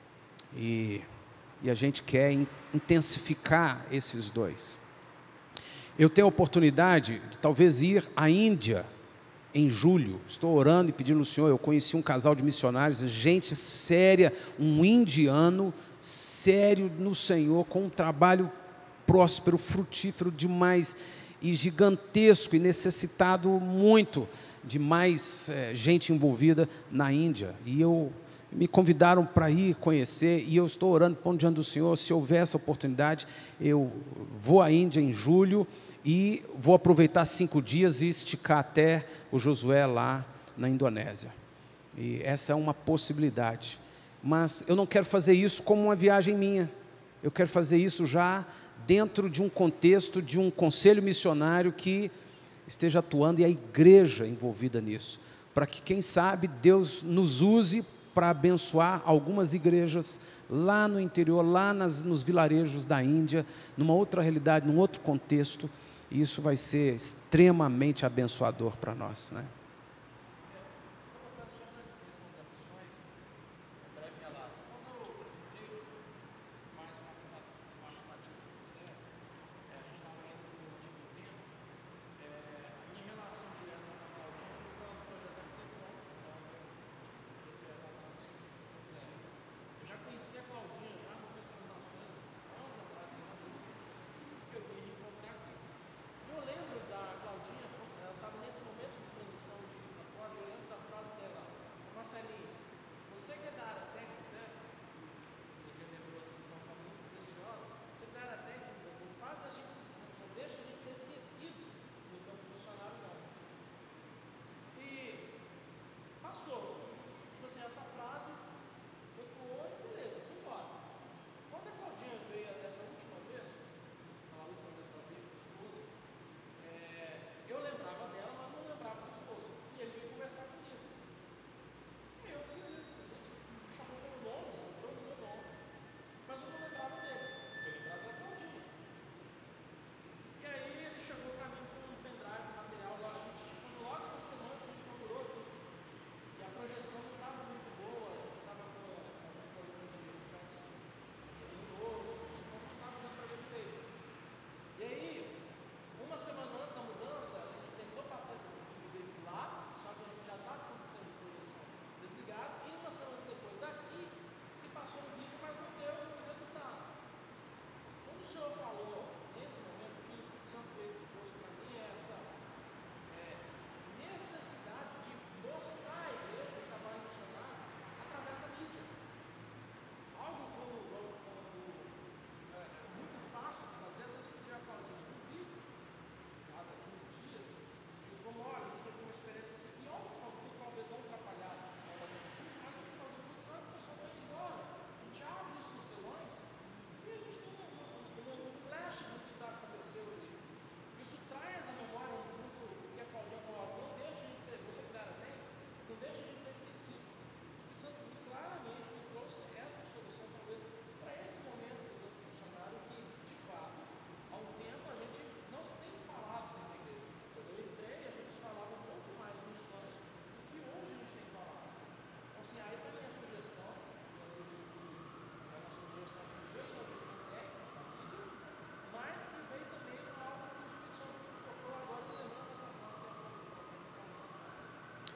E, e a gente quer intensificar esses dois. Eu tenho a oportunidade de talvez ir à Índia em julho. Estou orando e pedindo ao Senhor. Eu conheci um casal de missionários, gente séria, um indiano sério no Senhor, com um trabalho próspero, frutífero demais e gigantesco e necessitado muito de mais é, gente envolvida na Índia, e eu, me convidaram para ir conhecer, e eu estou orando, pondo diante do Senhor, se houver essa oportunidade, eu vou à Índia em julho, e vou aproveitar cinco dias e esticar até o Josué lá na Indonésia, e essa é uma possibilidade, mas eu não quero fazer isso como uma viagem minha, eu quero fazer isso já dentro de um contexto, de um conselho missionário que esteja atuando, e a igreja envolvida nisso, para que, quem sabe, Deus nos use para abençoar algumas igrejas lá no interior, lá nas, nos vilarejos da Índia, numa outra realidade, num outro contexto, e isso vai ser extremamente abençoador para nós, né? Eu lembro da Claudinha, ela estava nesse momento de transição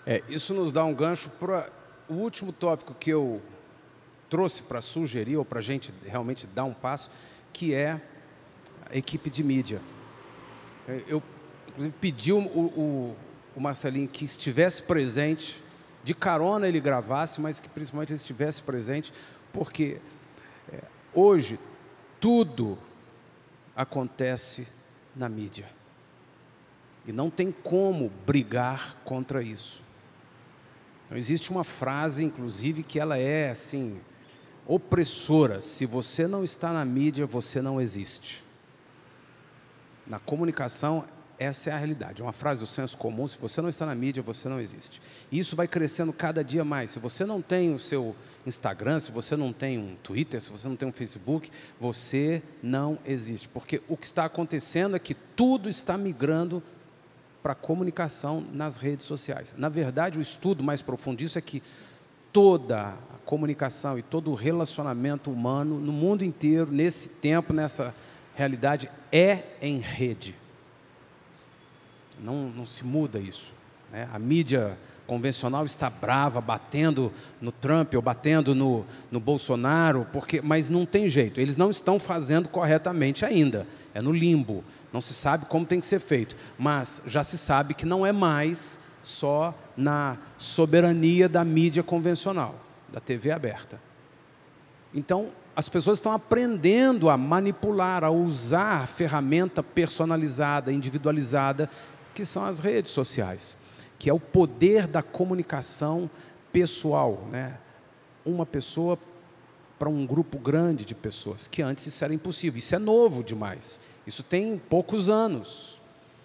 É, isso nos dá um gancho para o último tópico que eu trouxe para sugerir, ou para a gente realmente dar um passo, que é a equipe de mídia. Eu, inclusive, pedi o, o, o Marcelinho que estivesse presente, de carona ele gravasse, mas que principalmente ele estivesse presente, porque é, hoje tudo acontece na mídia. E não tem como brigar contra isso. Então, existe uma frase, inclusive, que ela é, assim, opressora. Se você não está na mídia, você não existe. Na comunicação, essa é a realidade. É uma frase do senso comum: se você não está na mídia, você não existe. E isso vai crescendo cada dia mais. Se você não tem o seu Instagram, se você não tem um Twitter, se você não tem um Facebook, você não existe. Porque o que está acontecendo é que tudo está migrando para a comunicação nas redes sociais. Na verdade, o estudo mais profundo disso é que toda a comunicação e todo o relacionamento humano no mundo inteiro, nesse tempo, nessa realidade, é em rede. Não, não se muda isso, né? A mídia convencional está brava, batendo no Trump ou batendo no, no Bolsonaro, porque, mas não tem jeito, eles não estão fazendo corretamente ainda, é no limbo, não se sabe como tem que ser feito, mas já se sabe que não é mais só na soberania da mídia convencional, da T V aberta. Então, as pessoas estão aprendendo a manipular, a usar a ferramenta personalizada, individualizada, que são as redes sociais, que é o poder da comunicação pessoal, né? Uma pessoa para um grupo grande de pessoas, que antes isso era impossível. Isso é novo demais, isso tem poucos anos.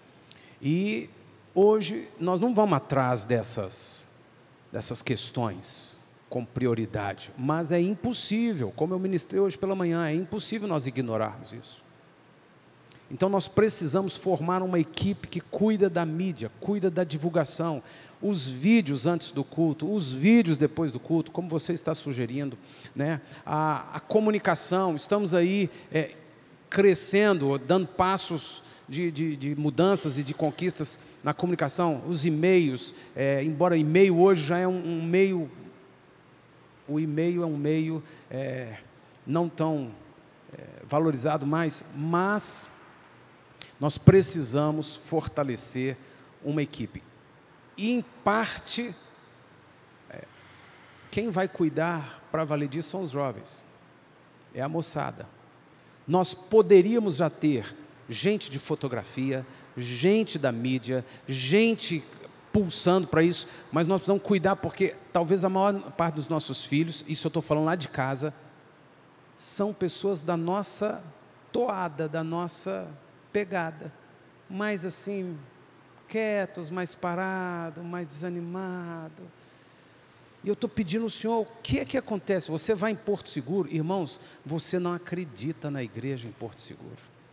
E hoje nós não vamos atrás dessas, dessas questões com prioridade, mas é impossível, como eu ministrei hoje pela manhã, é impossível nós ignorarmos isso. Então nós precisamos formar uma equipe que cuida da mídia, cuida da divulgação, os vídeos antes do culto, os vídeos depois do culto, como você está sugerindo, né? a, a comunicação, estamos aí é, crescendo, dando passos de, de, de mudanças e de conquistas na comunicação, os e-mails, é, embora e-mail hoje já é um, um meio, o e-mail é um meio é, não tão é, valorizado mais, mas nós precisamos fortalecer uma equipe. E, em parte, é, quem vai cuidar para valer disso são os jovens, é a moçada. Nós poderíamos já ter gente de fotografia, gente da mídia, gente pulsando para isso, mas nós precisamos cuidar, porque talvez a maior parte dos nossos filhos, isso eu estou falando lá de casa, são pessoas da nossa toada, da nossa pegada, mais assim, quietos, mais parados, mais desanimados. E eu estou pedindo ao Senhor, o que é que acontece? Você vai em Porto Seguro, irmãos, você não acredita na igreja em Porto Seguro.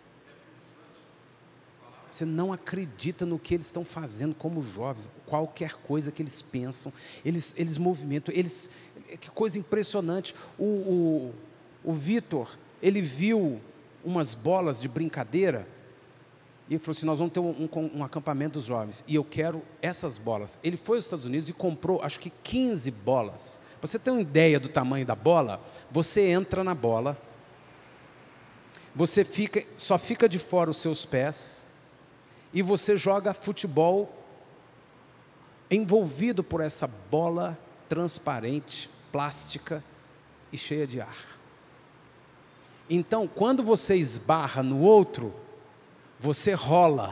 Você não acredita no que eles estão fazendo como jovens, qualquer coisa que eles pensam, eles, eles movimentam, eles, que coisa impressionante. O, o, o Vitor, ele viu umas bolas de brincadeira, e ele falou assim, nós vamos ter um, um, um acampamento dos jovens, e eu quero essas bolas. Ele foi aos Estados Unidos e comprou, acho que quinze bolas. Pra você ter uma ideia do tamanho da bola, você entra na bola, você fica, só fica de fora os seus pés, e você joga futebol envolvido por essa bola transparente, plástica e cheia de ar. Então, quando você esbarra no outro, você rola,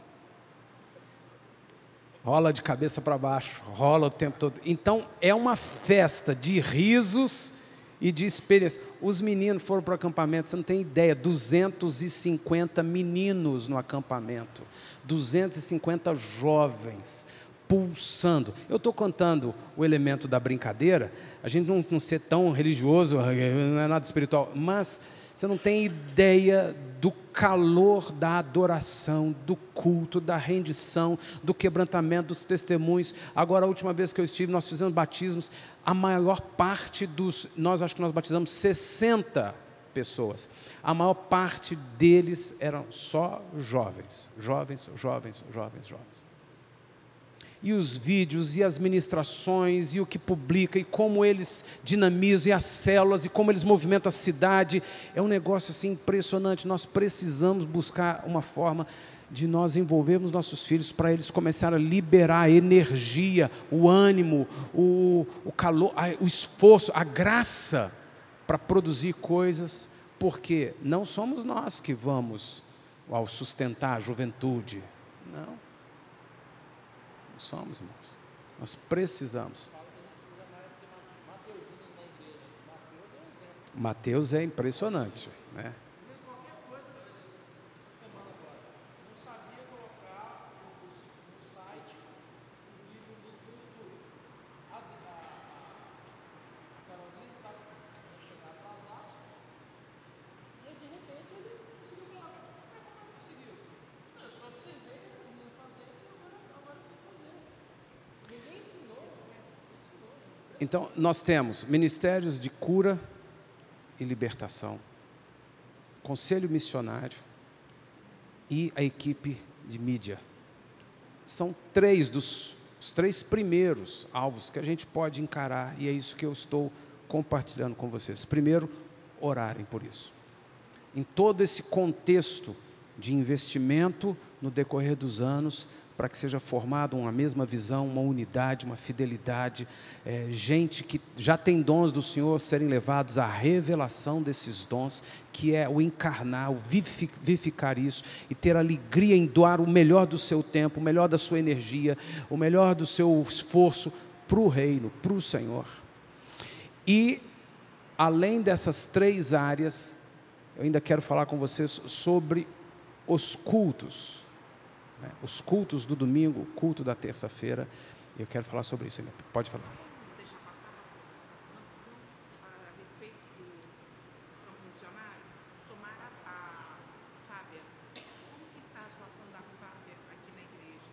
rola de cabeça para baixo, rola o tempo todo. Então, é uma festa de risos e de experiência. Os meninos foram para o acampamento, você não tem ideia, duzentos e cinquenta meninos no acampamento, duzentos e cinquenta jovens, pulsando. Eu estou contando o elemento da brincadeira, a gente não, não ser tão religioso, não é nada espiritual, mas você não tem ideia do calor da adoração, do culto, da rendição, do quebrantamento, dos testemunhos. Agora, a última vez que eu estive, nós fizemos batismos, a maior parte dos, nós acho que nós batizamos sessenta pessoas, a maior parte deles eram só jovens, jovens, jovens, jovens, jovens. e os vídeos, e as ministrações, e o que publica, e como eles dinamizam, e as células, e como eles movimentam a cidade. É um negócio assim impressionante. Nós precisamos buscar uma forma de nós envolvermos nossos filhos para eles começarem a liberar a energia, o ânimo, o, o calor, o esforço, a graça para produzir coisas, porque não somos nós que vamos ao sustentar a juventude. Não. Não somos, irmãos. Nós precisamos. Mateus é impressionante, né? Então, nós temos ministérios de cura e libertação, conselho missionário e a equipe de mídia. São três dos os três primeiros alvos que a gente pode encarar, e é isso que eu estou compartilhando com vocês. Primeiro, orarem por isso. Em todo esse contexto de investimento no decorrer dos anos, para que seja formada uma mesma visão, uma unidade, uma fidelidade, é, gente que já tem dons do Senhor serem levados à revelação desses dons, que é o encarnar, o vivificar isso, e ter alegria em doar o melhor do seu tempo, o melhor da sua energia, o melhor do seu esforço para o reino, para o Senhor. E, além dessas três áreas, eu ainda quero falar com vocês sobre os cultos. Os cultos do domingo, o culto da terça-feira, eu quero falar sobre isso ainda. Pode falar. Deixar passar, nós precisamos, a respeito do campo missionário, somar a, a Fábia. Como que está a atuação da Fábia aqui na igreja?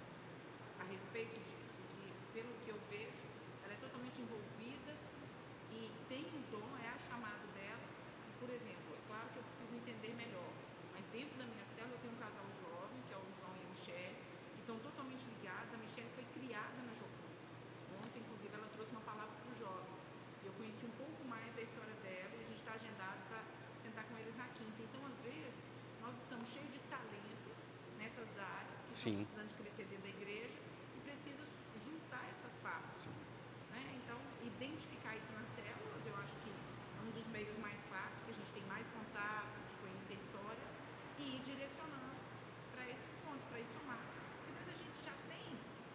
A respeito disso, porque, pelo que eu vejo, ela é totalmente envolvida e tem um dom, é a chamado dela. Por exemplo, é claro que eu preciso entender melhor, mas dentro da minha célula eu tenho um casal jovem, que é o João e a Michele, que estão totalmente ligados. A Michele foi criada na Jocum. Ontem, inclusive, ela trouxe uma palavra para os jovens. Eu conheci um pouco mais da história dela e a gente está agendado para sentar com eles na quinta. Então, às vezes, nós estamos cheios de talentos nessas áreas que Sim. estão precisando de crescer dentro da igreja e precisa juntar essas partes. Né? Então, identificar isso nas células, eu acho que é um dos meios mais fáceis, que a gente tem mais contato, de conhecer histórias e ir direcionando para esses pontos, para ir somar. Às vezes a gente já tem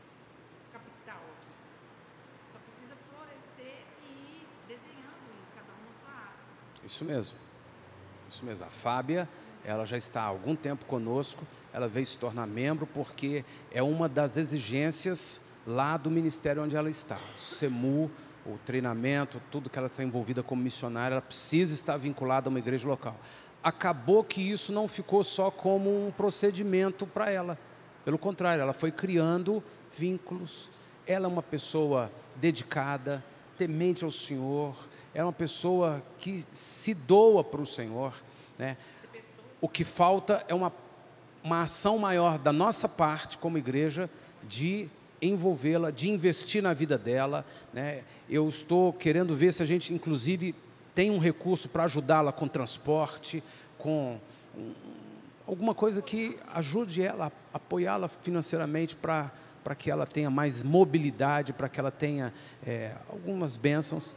capital aqui, só precisa florescer e ir desenhando isso, cada um na sua área. Isso mesmo. Isso mesmo. A Fábia, ela já está há algum tempo conosco, ela veio se tornar membro porque é uma das exigências lá do ministério onde ela está. O SEMU, o treinamento, tudo que ela está envolvida como missionária, ela precisa estar vinculada a uma igreja local. Acabou que isso não ficou só como um procedimento para ela. Pelo contrário, ela foi criando vínculos. Ela é uma pessoa dedicada, temente ao Senhor. É uma pessoa que se doa para o Senhor, né? O que falta é uma, uma ação maior da nossa parte como igreja de envolvê-la, de investir na vida dela, né? Eu estou querendo ver se a gente, inclusive, tem um recurso para ajudá-la com transporte, com um, alguma coisa que ajude ela, apoiá-la financeiramente para para que ela tenha mais mobilidade, para que ela tenha é, algumas bênçãos.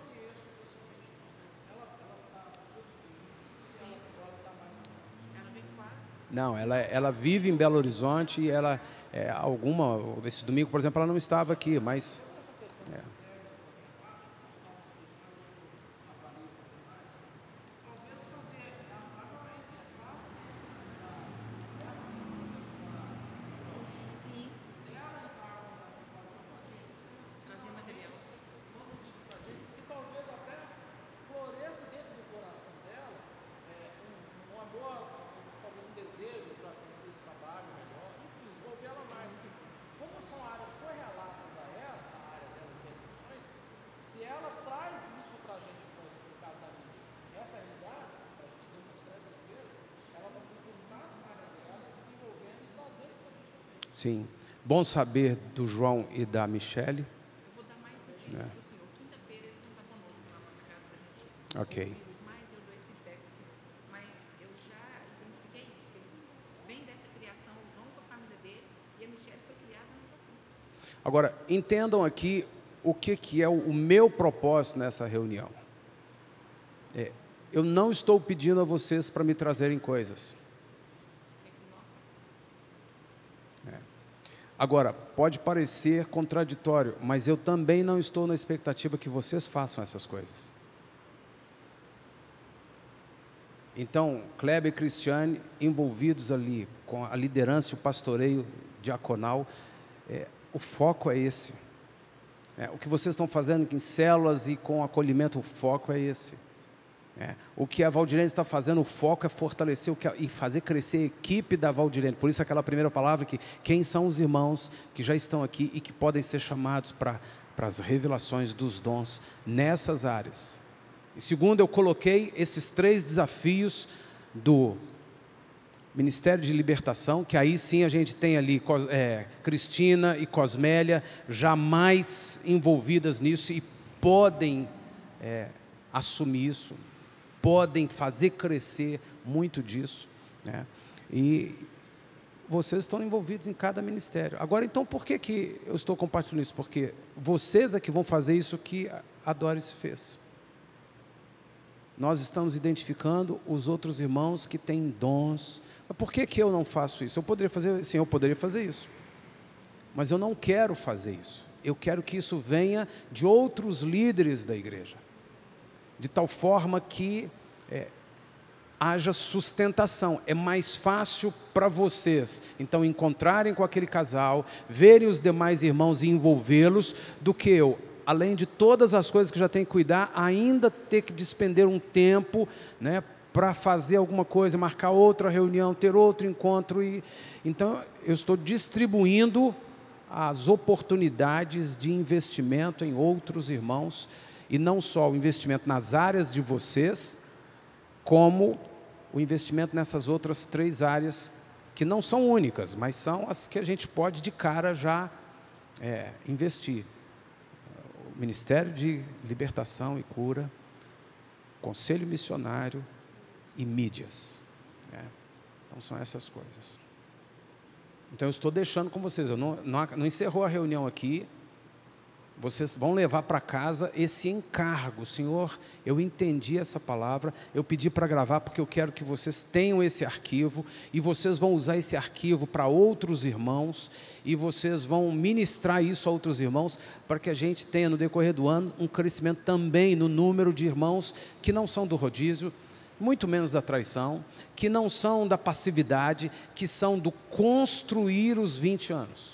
Não, ela, ela vive em Belo Horizonte e ela, é, alguma, esse domingo, por exemplo, ela não estava aqui, mas... É. Sim, Bom saber do João e da Michele. Eu vou dar mais notícias É. para o senhor. Quinta-feira eles vão estar conosco na nossa casa para a gente Ok. ouvi-los mais e eu dou esse feedback para o senhor. Mas eu já identifiquei isso. Eles vêm dessa criação, o João com a família dele e a Michele foi criada no Japão. Agora, entendam aqui o que, que é o, o meu propósito nessa reunião. É, eu não estou pedindo a vocês para me trazerem coisas. Agora, pode parecer contraditório, mas eu também não estou na expectativa que vocês façam essas coisas. Então, Kleber e Cristiane, envolvidos ali com a liderança e o pastoreio diaconal, é, o foco é esse. É, o que vocês estão fazendo em células e com acolhimento, o foco é esse. É, o que a Valdirene está fazendo, o foco é fortalecer o que, e fazer crescer a equipe da Valdirene. Por isso aquela primeira palavra que quem são os irmãos que já estão aqui e que podem ser chamados para as revelações dos dons nessas áreas. E segundo, eu coloquei esses três desafios do Ministério de Libertação, que aí sim a gente tem ali é, Cristina e Cosmélia já mais envolvidas nisso e podem é, assumir isso, podem fazer crescer muito disso, né? E vocês estão envolvidos em cada ministério. Agora, então, por que, que eu estou compartilhando isso? Porque vocês é que vão fazer isso que a Doris fez. Nós estamos identificando os outros irmãos que têm dons. Mas por que, que eu não faço isso? Eu poderia fazer, sim, eu poderia fazer isso. Mas eu não quero fazer isso. Eu quero que isso venha de outros líderes da igreja. De tal forma que é, haja sustentação. É mais fácil para vocês, então, encontrarem com aquele casal, verem os demais irmãos e envolvê-los, do que eu, além de todas as coisas que já tenho que cuidar, ainda ter que despender um tempo, né, para fazer alguma coisa, marcar outra reunião, ter outro encontro. E, então, eu estou distribuindo as oportunidades de investimento em outros irmãos, e não só o investimento nas áreas de vocês, como o investimento nessas outras três áreas, que não são únicas, mas são as que a gente pode de cara já é, investir. O Ministério de Libertação e Cura, Conselho Missionário e mídias. Né? Então são essas coisas. Então eu estou deixando com vocês, eu não, não, não encerrou a reunião aqui. Vocês vão levar para casa esse encargo. Senhor, eu entendi essa palavra, eu pedi para gravar porque eu quero que vocês tenham esse arquivo, e vocês vão usar esse arquivo para outros irmãos, e vocês vão ministrar isso a outros irmãos, para que a gente tenha no decorrer do ano um crescimento também no número de irmãos que não são do rodízio, muito menos da traição, que não são da passividade, que são do construir os vinte anos.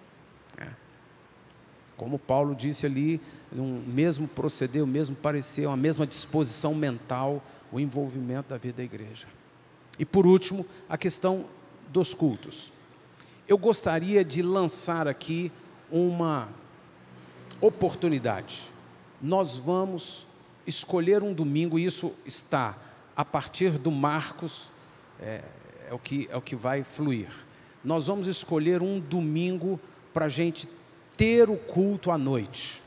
Como Paulo disse ali, um mesmo proceder, o mesmo parecer, uma mesma disposição mental, o envolvimento da vida da igreja. E por último, a questão dos cultos. Eu gostaria de lançar aqui uma oportunidade. Nós vamos escolher um domingo, e isso está a partir do Marcos, é, é, o, que, é o que vai fluir. Nós vamos escolher um domingo para a gente ter o culto à noite.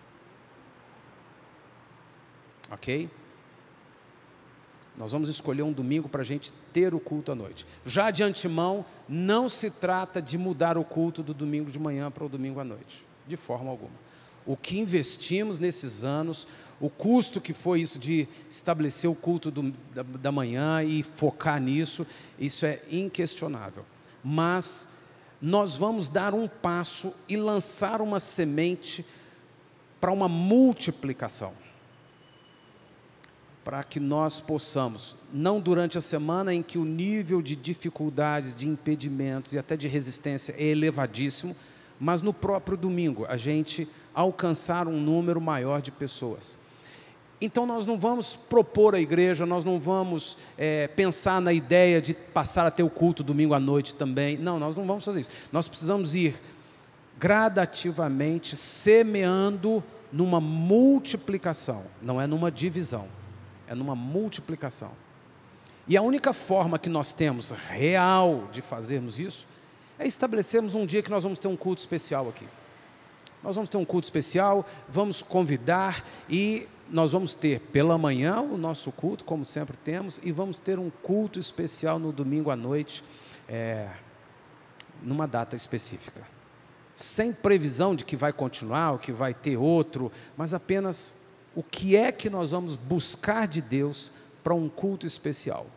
Ok? Nós vamos escolher um domingo para a gente ter o culto à noite. Já de antemão, não se trata de mudar o culto do domingo de manhã para o domingo à noite, de forma alguma. O que investimos nesses anos, o custo que foi isso de estabelecer o culto do, da, da manhã e focar nisso, isso é inquestionável. Mas nós vamos dar um passo e lançar uma semente para uma multiplicação. Para que nós possamos, não durante a semana em que o nível de dificuldades, de impedimentos e até de resistência é elevadíssimo, mas no próprio domingo, a gente alcançar um número maior de pessoas. Então nós não vamos propor à igreja, nós não vamos é, pensar na ideia de passar a ter o culto domingo à noite também. Não, nós não vamos fazer isso. Nós precisamos ir gradativamente semeando numa multiplicação, não é numa divisão, é numa multiplicação. E a única forma que nós temos real de fazermos isso é estabelecermos um dia que nós vamos ter um culto especial aqui. Nós vamos ter um culto especial, vamos convidar e nós vamos ter pela manhã o nosso culto, como sempre temos, e vamos ter um culto especial no domingo à noite, é, numa data específica. Sem previsão de que vai continuar, ou que vai ter outro, mas apenas o que é que nós vamos buscar de Deus para um culto especial.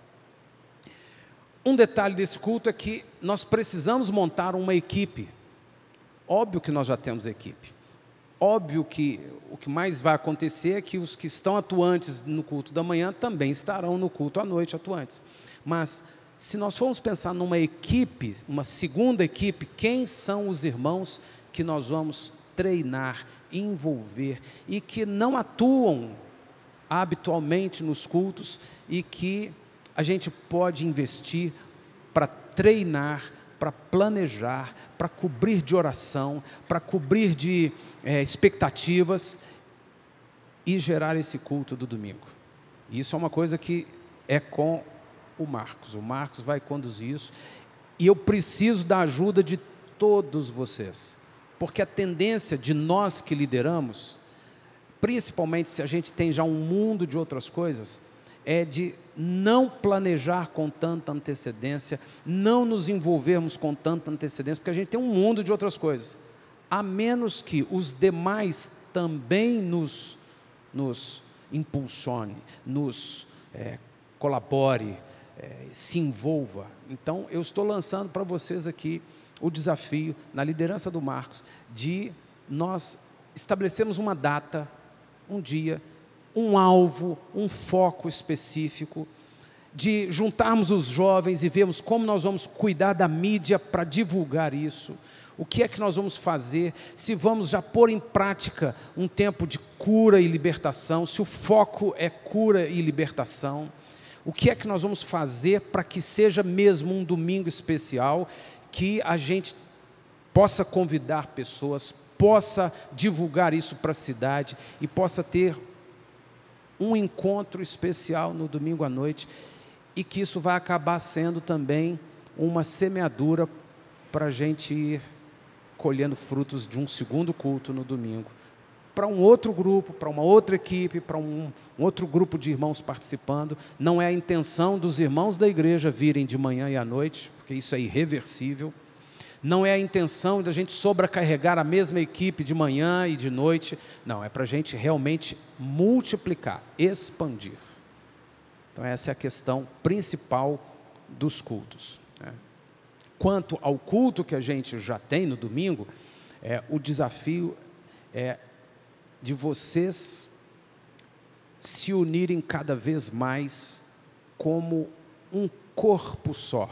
Um detalhe desse culto é que nós precisamos montar uma equipe. Óbvio que nós já temos equipe. Óbvio que o que mais vai acontecer é que os que estão atuantes no culto da manhã também estarão no culto à noite atuantes. Mas, se nós formos pensar numa equipe, uma segunda equipe, quem são os irmãos que nós vamos treinar, envolver e que não atuam habitualmente nos cultos e que a gente pode investir para treinar, para planejar, para cobrir de oração, para cobrir de é, expectativas e gerar esse culto do domingo. E isso é uma coisa que é com o Marcos. O Marcos vai conduzir isso e eu preciso da ajuda de todos vocês, porque a tendência de nós que lideramos, principalmente se a gente tem já um mundo de outras coisas, é de não planejar com tanta antecedência, não nos envolvermos com tanta antecedência, porque a gente tem um mundo de outras coisas, a menos que os demais também nos, nos impulsione, nos é, colabore, é, se envolva. Então, eu estou lançando para vocês aqui o desafio, na liderança do Marcos, de nós estabelecermos uma data, um dia, um alvo, um foco específico, de juntarmos os jovens e vermos como nós vamos cuidar da mídia para divulgar isso, o que é que nós vamos fazer, se vamos já pôr em prática um tempo de cura e libertação, se o foco é cura e libertação, o que é que nós vamos fazer para que seja mesmo um domingo especial, que a gente possa convidar pessoas, possa divulgar isso para a cidade e possa ter um encontro especial no domingo à noite e que isso vai acabar sendo também uma semeadura para a gente ir colhendo frutos de um segundo culto no domingo, para um outro grupo, para uma outra equipe, para um, um outro grupo de irmãos participando. Não é a intenção dos irmãos da igreja virem de manhã e à noite, porque isso é irreversível. Não é a intenção da gente sobrecarregar a mesma equipe de manhã e de noite. Não, é para a gente realmente multiplicar, expandir. Então essa é a questão principal dos cultos, né? Quanto ao culto que a gente já tem no domingo, é, o desafio é de vocês se unirem cada vez mais como um corpo só,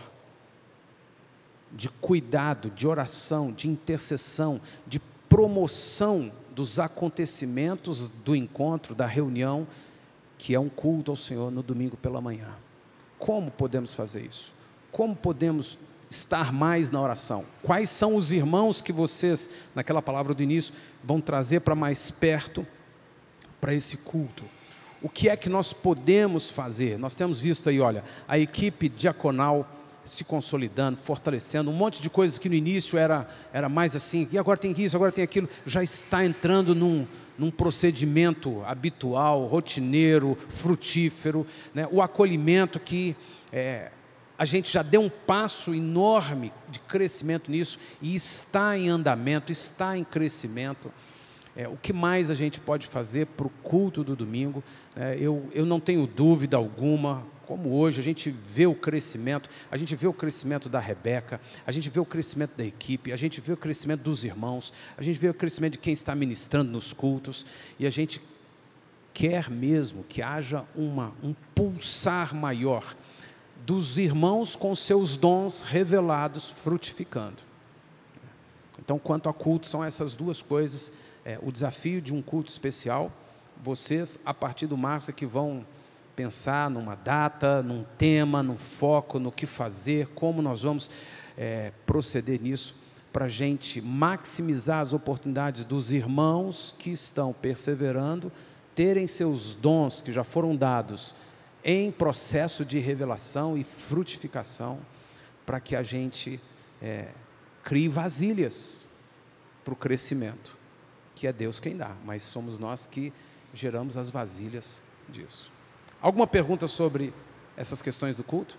de cuidado, de oração, de intercessão, de promoção dos acontecimentos do encontro, da reunião, que é um culto ao Senhor no domingo pela manhã. Como podemos fazer isso? Como podemos estar mais na oração? Quais são os irmãos que vocês, naquela palavra do início, vão trazer para mais perto, para esse culto? O que é que nós podemos fazer? Nós temos visto aí, olha, a equipe diaconal se consolidando, fortalecendo, um monte de coisas que no início era, era mais assim, e agora tem isso, agora tem aquilo, já está entrando num, num procedimento habitual, rotineiro, frutífero, né? O acolhimento que é, a gente já deu um passo enorme de crescimento nisso, e está em andamento, está em crescimento. É, o que mais a gente pode fazer para o culto do domingo? É, eu, eu não tenho dúvida alguma, como hoje a gente vê o crescimento, a gente vê o crescimento da Rebeca, a gente vê o crescimento da equipe, a gente vê o crescimento dos irmãos, a gente vê o crescimento de quem está ministrando nos cultos, e a gente quer mesmo que haja uma, um pulsar maior dos irmãos com seus dons revelados, frutificando. Então, quanto a culto, são essas duas coisas. É, o desafio de um culto especial, vocês, a partir do Marcos, é que vão pensar numa data, num tema, num foco, no que fazer, como nós vamos é, proceder nisso, para a gente maximizar as oportunidades dos irmãos que estão perseverando, terem seus dons que já foram dados em processo de revelação e frutificação, para que a gente é, crie vasilhas para o crescimento, que é Deus quem dá, mas somos nós que geramos as vasilhas disso. Alguma pergunta sobre essas questões do culto?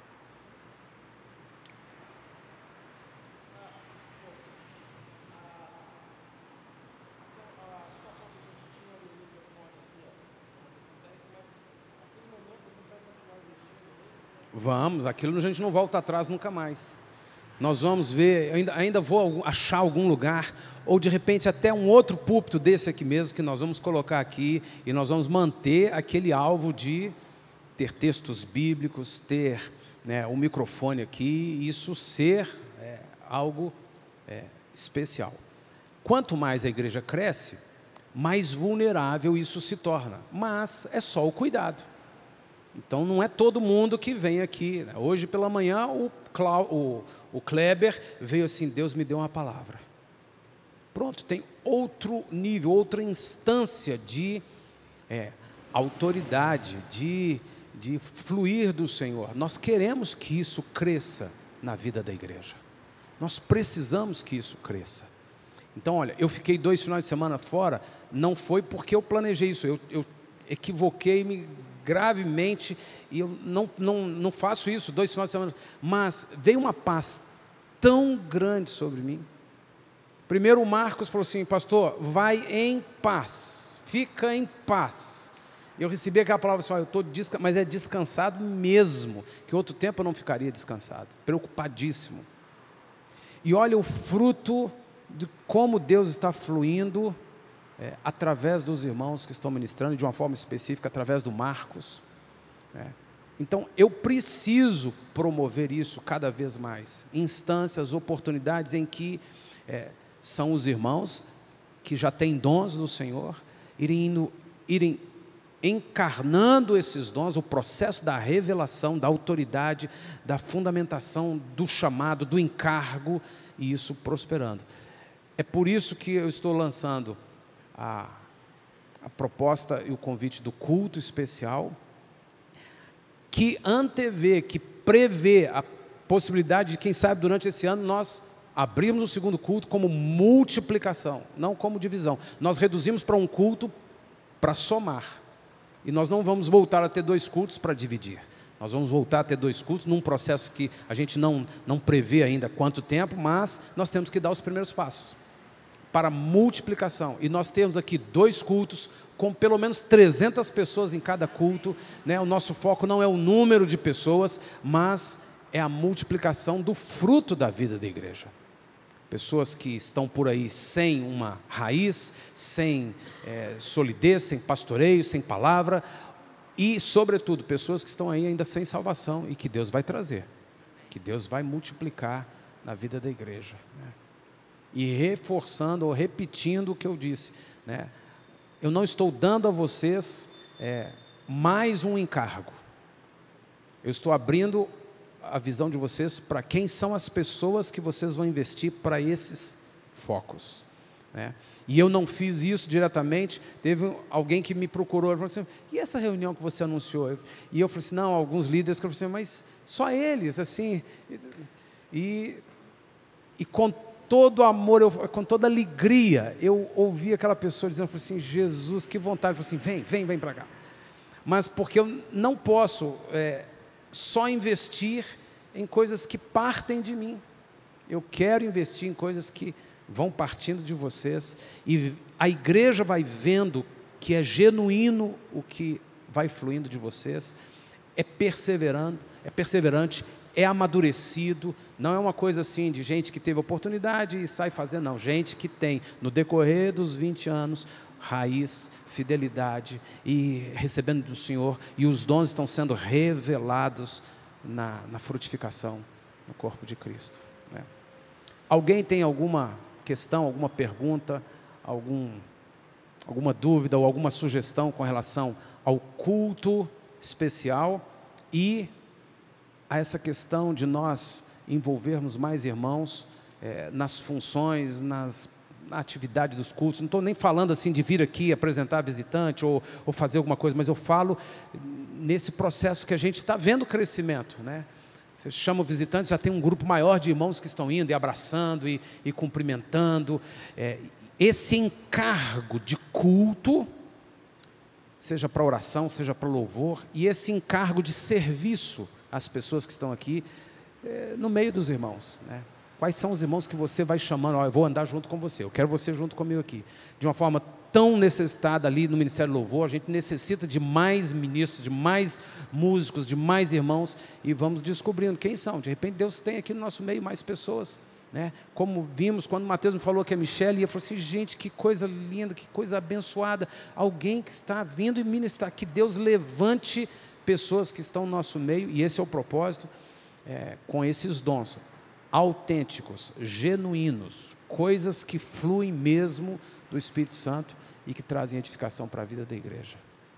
Vamos, aquilo a gente não volta atrás nunca mais. Nós vamos ver, ainda, ainda vou achar algum lugar, ou de repente até um outro púlpito desse aqui mesmo, que nós vamos colocar aqui, e nós vamos manter aquele alvo de ter textos bíblicos, ter, né, um microfone aqui, e isso ser é, algo é, especial. Quanto mais a igreja cresce, mais vulnerável isso se torna, mas é só o cuidado. Então não é todo mundo que vem aqui. Hoje pela manhã o, Clau, o, o Kleber veio assim, Deus me deu uma palavra. Pronto, tem outro nível, outra instância de é, autoridade, de, de fluir do Senhor. Nós queremos que isso cresça na vida da igreja. Nós precisamos que isso cresça. Então olha, eu fiquei dois finais de semana fora, não foi porque eu planejei isso, eu, eu equivoquei-me gravemente, e eu não, não, não faço isso dois finais de semana, mas veio uma paz tão grande sobre mim. Primeiro o Marcos falou assim, pastor, vai em paz, fica em paz. Eu recebi aquela palavra assim, eu estou descansado, mas é descansado mesmo, que outro tempo eu não ficaria descansado, preocupadíssimo. E olha o fruto de como Deus está fluindo, É, através dos irmãos que estão ministrando, de uma forma específica, através do Marcos. É. Então, eu preciso promover isso cada vez mais. Instâncias, oportunidades em que é, são os irmãos que já têm dons do Senhor, irem, indo, irem encarnando esses dons, o processo da revelação, da autoridade, da fundamentação, do chamado, do encargo, e isso prosperando. É por isso que eu estou lançando A, a proposta e o convite do culto especial, que antevê, que prevê a possibilidade de, quem sabe, durante esse ano, nós abrimos o segundo culto como multiplicação, não como divisão. Nós reduzimos para um culto para somar, e nós não vamos voltar a ter dois cultos para dividir. Nós vamos voltar a ter dois cultos num processo que a gente não, não prevê ainda quanto tempo, mas nós temos que dar os primeiros passos para multiplicação, e nós temos aqui dois cultos, com pelo menos trezentas pessoas em cada culto, né? O nosso foco não é o número de pessoas, mas é a multiplicação do fruto da vida da igreja. Pessoas que estão por aí sem uma raiz, sem é, solidez, sem pastoreio, sem palavra, e sobretudo pessoas que estão aí ainda sem salvação, e que Deus vai trazer, que Deus vai multiplicar na vida da igreja, né? E reforçando ou repetindo o que eu disse, né? Eu não estou dando a vocês é, mais um encargo. Eu estou abrindo a visão de vocês para quem são as pessoas que vocês vão investir para esses focos, né? E eu não fiz isso diretamente. Teve alguém que me procurou e falou assim, e essa reunião que você anunciou? E eu falei assim, não, alguns líderes que eu falei assim, mas só eles, assim, e, e com todo amor, eu, com toda alegria, eu ouvi aquela pessoa dizendo, eu falei assim, Jesus, que vontade, eu falei assim, vem, vem, vem para cá. Mas porque eu não posso é, só investir em coisas que partem de mim. Eu quero investir em coisas que vão partindo de vocês, e a igreja vai vendo que é genuíno o que vai fluindo de vocês, é perseverando, é perseverante, é amadurecido, não é uma coisa assim de gente que teve oportunidade e sai fazendo, não, gente que tem, no decorrer dos vinte anos, raiz, fidelidade, e recebendo do Senhor, e os dons estão sendo revelados na, na frutificação no corpo de Cristo, né? Alguém tem alguma questão, alguma pergunta, algum, alguma dúvida ou alguma sugestão com relação ao culto especial e a essa questão de nós envolvermos mais irmãos é, nas funções, nas, na atividade dos cultos? Não estou nem falando assim de vir aqui apresentar visitante ou, ou fazer alguma coisa, mas eu falo nesse processo que a gente está vendo crescimento, né? Você chama o visitante, já tem um grupo maior de irmãos que estão indo e abraçando e, e cumprimentando. É, esse encargo de culto, seja para oração, seja para louvor, e esse encargo de serviço às pessoas que estão aqui, é, no meio dos irmãos, né? Quais são os irmãos que você vai chamando? Ó, eu vou andar junto com você, eu quero você junto comigo aqui. De uma forma tão necessitada ali no Ministério do Louvor, a gente necessita de mais ministros, de mais músicos, de mais irmãos, e vamos descobrindo quem são. De repente Deus tem aqui no nosso meio mais pessoas, né? Como vimos quando o Mateus me falou que é Michele, e eu falei assim, gente, que coisa linda, que coisa abençoada, alguém que está vindo e ministrar, que Deus levante pessoas que estão no nosso meio, e esse é o propósito, é, com esses dons autênticos, genuínos, coisas que fluem mesmo do Espírito Santo e que trazem edificação para a vida da igreja.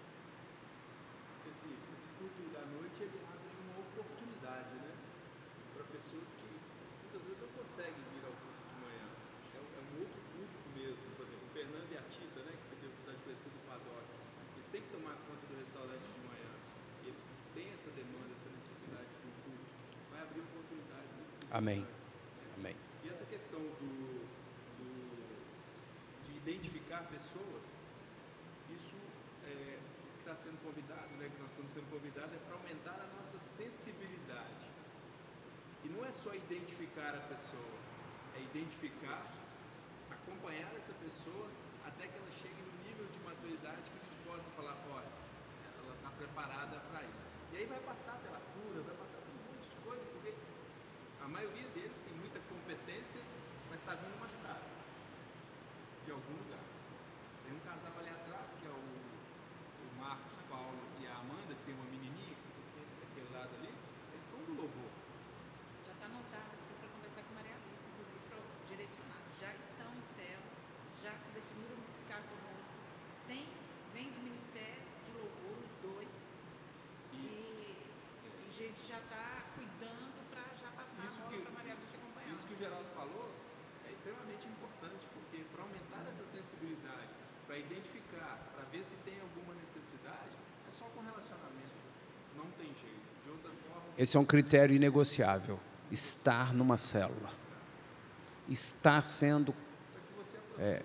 Esse, esse culto da noite, ele abre uma oportunidade, né, para pessoas que muitas vezes não conseguem vir ao culto de manhã. É, é um outro público mesmo. Por exemplo, o Fernando e a Tita, né, que você teve a oportunidade de conhecer do Paddock, eles têm que tomar conta do restaurante de manhã. E eles têm essa demanda, essa necessidade do culto. Vai abrir oportunidades. Amém. Amém. E essa questão do, do, de identificar pessoas, isso é, que está sendo convidado, né, que nós estamos sendo convidados, é para aumentar a nossa sensibilidade. E não é só identificar a pessoa, é identificar, acompanhar essa pessoa até que ela chegue no nível de maturidade que a gente possa falar, olha, ela está preparada para ir. E aí vai passar pela cura, vai passar por um monte de coisa, porque a maioria deles tem muita competência, mas está vindo machucado de algum lugar. Tem um casal ali atrás, que é o, o Marcos Paulo e a Amanda, que tem uma menininha que fica sempre daquele lado ali, eles são do louvor. Já está anotado aqui para conversar com a Maria Alice, inclusive para direcionar. Já estão em célula, já se definiram no ficar conosco. Tem, vem do Ministério de Louvor, os dois, e, e, e a gente já está cuidando para já passar Isso a bola que, para a Maria Alice acompanhar. isso que o Geraldo falou é extremamente importante, porque para aumentar essa sensibilidade, para identificar, para ver se tem alguma necessidade, é só com relacionamento. Não tem jeito. De outra forma. Esse é um critério inegociável. Estar numa célula. Estar sendo é,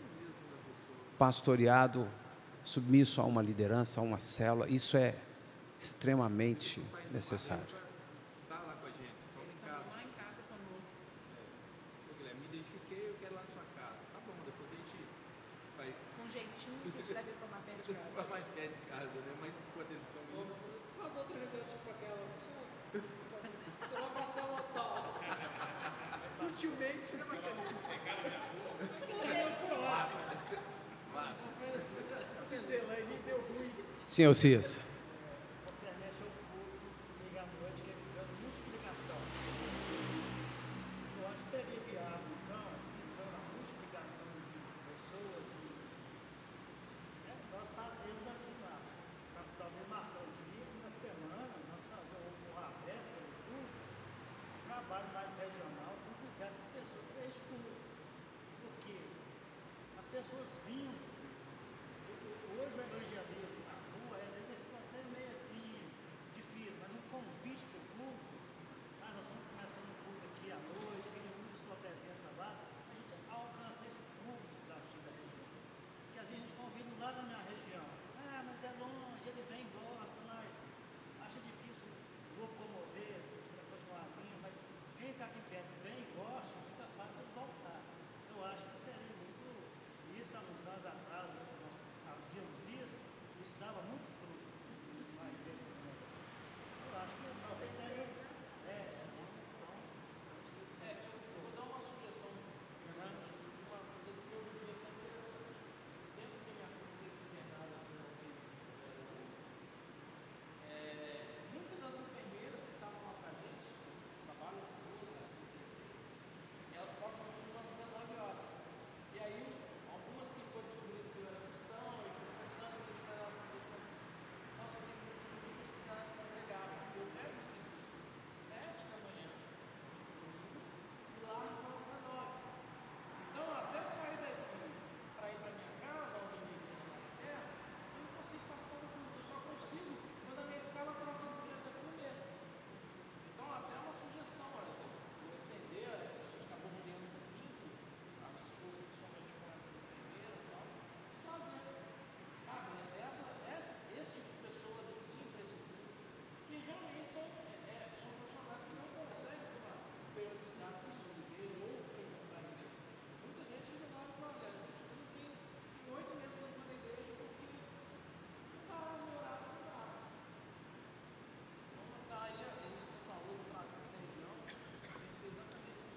pastoreado, submisso a uma liderança, a uma célula. Isso é extremamente necessário. Está lá com a gente, estão Eles em estão casa. lá em casa conosco. É, Guilherme, me identifiquei, eu quero ir lá na sua casa. Tá bom, depois a gente vai Com jeitinho, a gente leva eles para mais perto de casa. vai mais perto de casa, né? Mas enquanto eles estão indo. As outras reuniões, tipo aquela, você vai passar o local. Sutilmente, né, Marcelo? Elaine deu ruim. Sim, Ocias. Você remete ao público, domingo à noite, que é visando multiplicação. Eu acho que seria viável, então, visando a multiplicação de pessoas e é, nós fazemos aqui na talvez marcar o dia, na semana, nós fazemos uma festa do culto, um trabalho mais regional, convidar essas pessoas para este culto. Porque as pessoas vinham. Hoje o evangelismo na rua, às vezes fica até meio assim, difícil, mas um convite para o público, ah, nós estamos começando um culto aqui à noite, queria muito sua presença lá, a gente alcança esse público daqui da região. Porque às vezes a gente convida lá da minha região, ah, mas é longe, ele vem e gosta, mas acha difícil locomover para continuar vindo, mas quem está aqui perto vem e gosta, fica fácil de voltar. Eu acho que seria muito isso há uns anos atrás, nós fazíamos isso,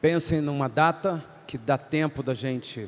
Pensem numa data que dá tempo da gente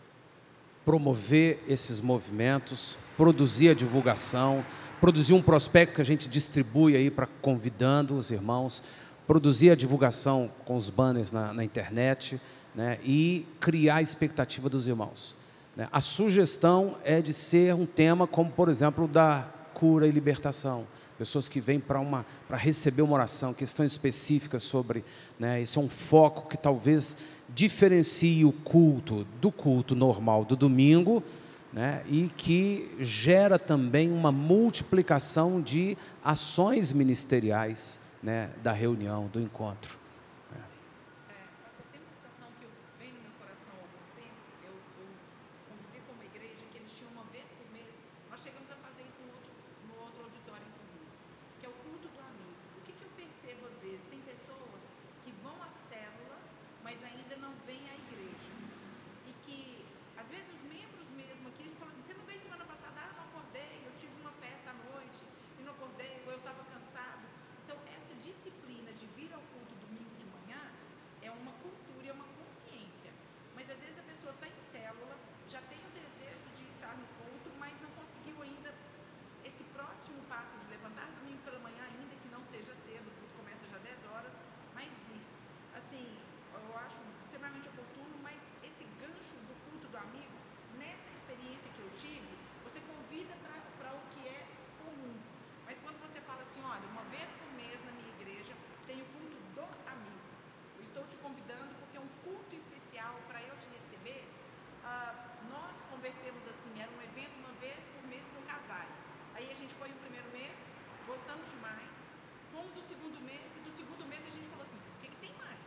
promover esses movimentos, produzir a divulgação, produzir um prospecto que a gente distribui aí para convidando os irmãos, produzir a divulgação com os banners na, na internet, né, e criar a expectativa dos irmãos. Né. A sugestão é de ser um tema como, por exemplo, o da cura e libertação. Pessoas que vêm para uma para receber uma oração, questões específicas sobre, né, esse é um foco que talvez diferencie o culto do culto normal do domingo, né, e que gera também uma multiplicação de ações ministeriais, né, da reunião, do encontro. É, pastor, tem uma situação que eu, vem no meu coração há algum tempo. Eu, eu convivi com uma igreja que eles tinham uma vez por mês. Nós chegamos a fazer isso no outro, no outro auditório, inclusive, que é o culto do amigo. O que, que eu percebo às vezes? Tem pessoas que vão à célula, mas ainda não vêm à igreja. E que, às vezes, os membros mesmo aqui, a gente fala assim, você não veio semana passada? Ah, não acordei, eu tive uma festa à noite, e não acordei, ou eu estava cansado. Então, essa disciplina de vir ao culto domingo de manhã é uma cultura, é uma consciência. Mas, às vezes, a pessoa está em célula, já tem o desejo de estar no culto, mas não conseguiu ainda esse próximo passo de levantar domingo pela manhã, ainda que não seja cedo, o culto começa já dez horas, mas vir. Assim, eu acho extremamente oportuno, mas esse gancho do culto do amigo, nessa experiência que eu tive, você convida para o que é comum. Mas quando você fala assim, olha, uma vez por mês na minha igreja tem o culto do amigo. Eu estou te convidando porque é um culto especial para eu te receber. Ah, nós convertemos assim, era um evento uma vez por mês com casais. Aí a gente foi o primeiro mês, gostamos demais. Fomos do segundo mês e do segundo mês a gente falou assim, o que, que tem mais?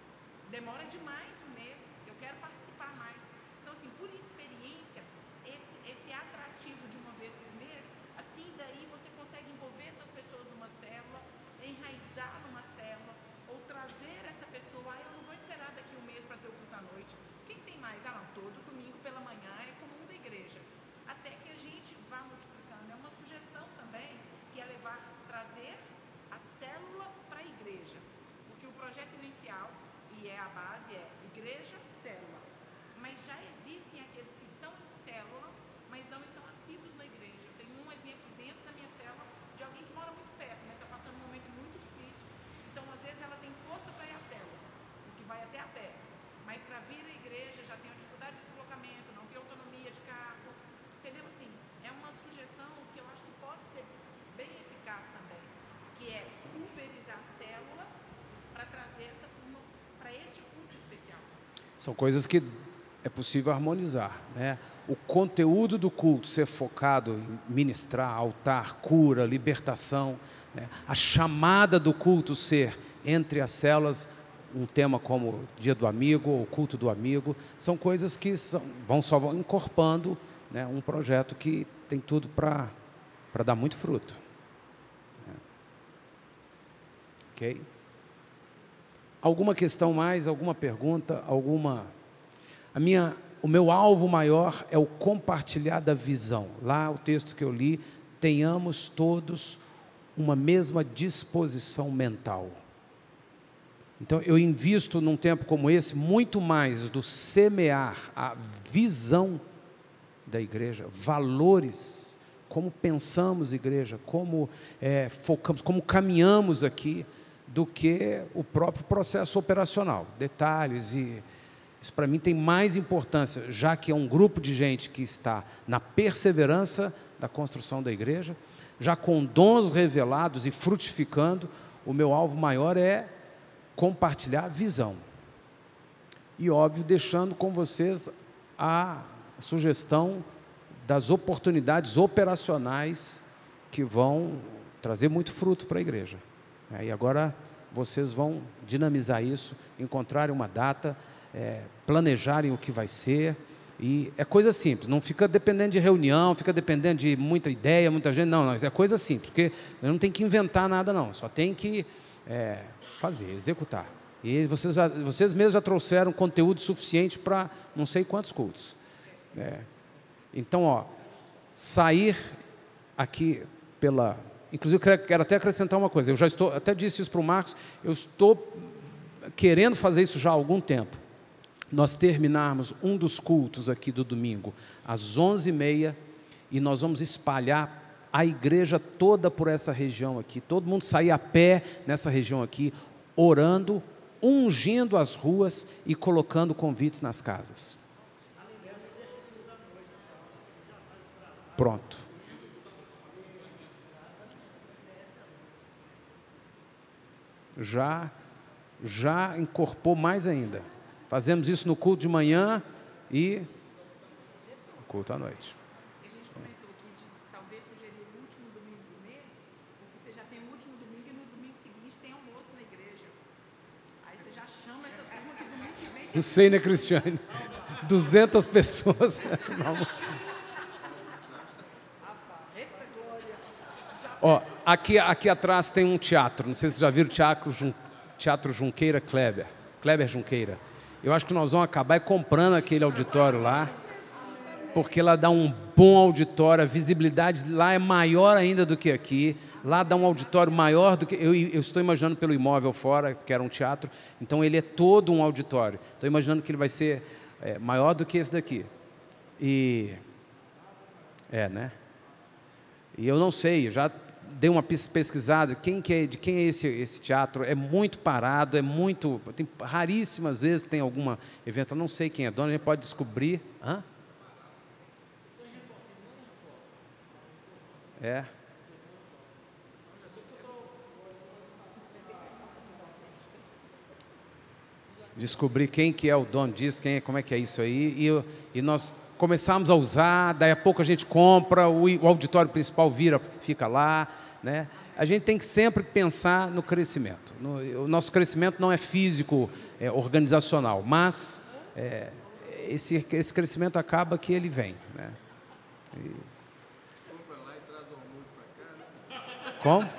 Demora demais um mês, eu quero participar mais. Então assim, por experiência, esse, esse atrativo de uma vez por mês, assim daí você consegue envolver essas pessoas numa célula, enraizar numa célula, ou trazer essa pessoa, ah, eu não vou esperar daqui um mês para ter o culto à noite. O que, que tem mais? Ah, não, todo domingo pela manhã é comum da igreja. Até que a gente vá multiplicando. É uma sugestão também, que é levar, trazer a célula para a igreja. Porque o projeto inicial, e é a base, é igreja, célula. Mas já existem aqueles que estão em célula, mas não estão assíduos na igreja. Eu tenho um exemplo dentro da minha célula de alguém que mora muito perto, mas está passando um momento muito difícil. Então, às vezes, ela tem força para ir à célula, porque vai até a pé. Mas para vir à igreja já tem uma dificuldade de deslocamento, não tem autonomia de carro. Entendeu? Assim, é uma sugestão que eu acho que pode ser bem eficaz também, que é pulverizar a célula para trazer essa turma para este culto especial. São coisas que é possível harmonizar, né? O conteúdo do culto ser focado em ministrar, altar, cura, libertação, né? A chamada do culto ser, entre as células, um tema como Dia do Amigo ou Culto do Amigo, são coisas que são, vão só vão encorpando, né, um projeto que tem tudo para para dar muito fruto. É. Ok? Alguma questão mais? Alguma pergunta? Alguma? A minha, o meu alvo maior é o compartilhar da visão. Lá o texto que eu li, tenhamos todos uma mesma disposição mental. Então, eu invisto num tempo como esse muito mais do semear a visão da igreja, valores, como pensamos igreja, como é, focamos, como caminhamos aqui, do que o próprio processo operacional. Detalhes, e isso para mim tem mais importância, já que é um grupo de gente que está na perseverança da construção da igreja, já com dons revelados e frutificando. O meu alvo maior é compartilhar a visão. E, óbvio, deixando com vocês a sugestão das oportunidades operacionais que vão trazer muito fruto para a igreja. E agora vocês vão dinamizar isso, encontrarem uma data, é, planejarem o que vai ser. E é coisa simples, não fica dependendo de reunião, fica dependendo de muita ideia, muita gente. Não, não, é coisa simples, porque não tem que inventar nada, não. Só tem que é, fazer, executar. E vocês, já, vocês mesmos já trouxeram conteúdo suficiente para não sei quantos cultos. É. Então, ó, sair aqui pela... Inclusive, eu quero até acrescentar uma coisa. Eu já estou, até disse isso para o Marcos, eu estou querendo fazer isso já há algum tempo, nós terminarmos um dos cultos aqui do domingo às onze e meia e nós vamos espalhar a igreja toda por essa região aqui, todo mundo sair a pé nessa região aqui, orando, ungindo as ruas e colocando convites nas casas. Pronto. Já, já incorporou mais ainda. Fazemos isso no culto de manhã e no culto à noite. A gente comentou que talvez sugerir o último domingo do mês, porque você já tem o último domingo e no domingo seguinte tem almoço na igreja. Aí você já chama essa turma que domingo que vem... Não sei, né, Cristiane? duzentas pessoas. Ó, aqui, aqui atrás tem um teatro, não sei se vocês já viram o teatro, Jun, teatro Junqueira Kleber, Kleber Junqueira. Eu acho que nós vamos acabar comprando aquele auditório lá, porque lá dá um bom auditório, a visibilidade lá é maior ainda do que aqui, lá dá um auditório maior do que... Eu, eu estou imaginando pelo imóvel fora, que era um teatro, então ele é todo um auditório. Estou imaginando que ele vai ser é, maior do que esse daqui. E... É, né? E eu não sei, eu já dei uma pesquisada, quem que é, de quem é esse, esse teatro, é muito parado, é muito, tem, raríssimas vezes tem algum evento, eu não sei quem é dono, a gente pode descobrir. Hã? É. Descobrir quem que é o dono disso, quem é, como é que é isso aí, e, e nós começamos a usar, daí a pouco a gente compra, o, o auditório principal vira, fica lá, né? A gente tem que sempre pensar no crescimento. No, o nosso crescimento não é físico, é organizacional, mas é, esse, esse crescimento acaba que ele vem, né? E... Como?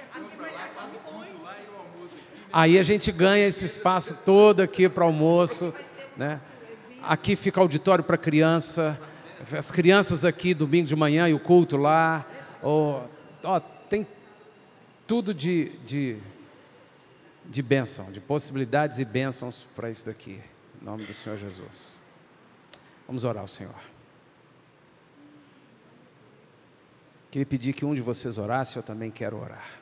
Aí a gente ganha esse espaço todo aqui para almoço, né? Aqui fica auditório para criança, as crianças aqui domingo de manhã e o culto lá. Oh, oh, tem tudo de, de, de bênção, de possibilidades e bênçãos para isso daqui, em nome do Senhor Jesus. Vamos orar ao Senhor. Queria pedir que um de vocês orasse, eu também quero orar.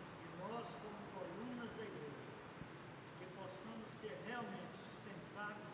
Ser realmente sustentados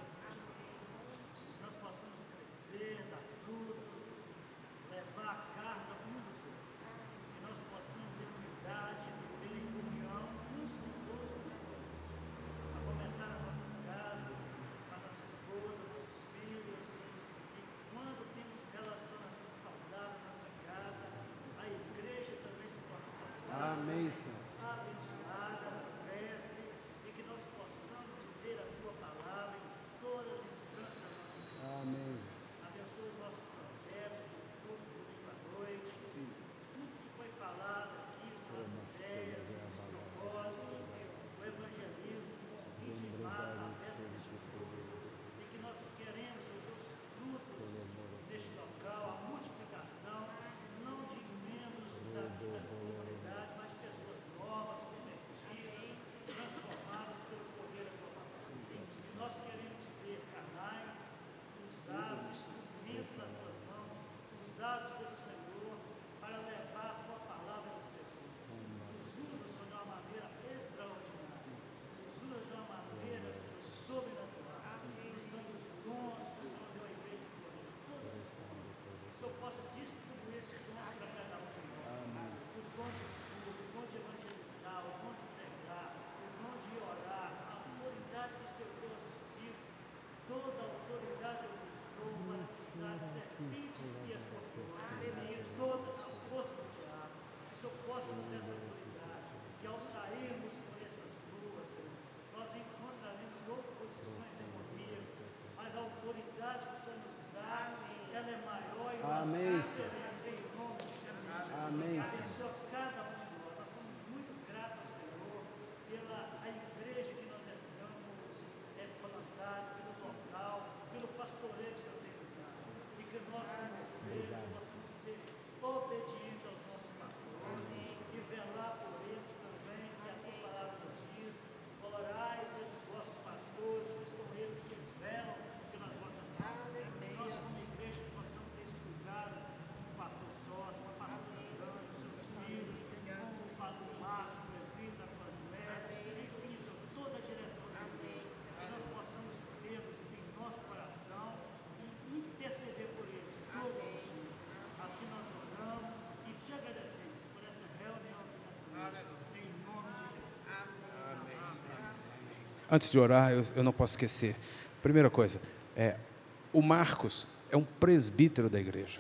pastoreio que o Senhor tem nos dado. E que nós, como ovelhas, possamos ser obedientes aos nossos pastores e velar por eles também, que a tua palavra nos diz. Orai pelos vossos pastores, pois são eles que velam pelas vossas almas. Nós, como igreja, que possamos ter esse cuidado com o pastor Sócio, com a pastora França, seus filhos, com o pastor Marcos, o presbítero, a Cosméria, enfim, Senhor, toda a direção da igreja. Que nós possamos tê-los em nosso coração e interceder por eles todos os dias. Assim nós oramos e te agradecemos por essa reunião aqui nesta noite. Em nome de Jesus. Antes de orar, eu, eu não posso esquecer. Primeira coisa, é, o Marcos é um presbítero da igreja.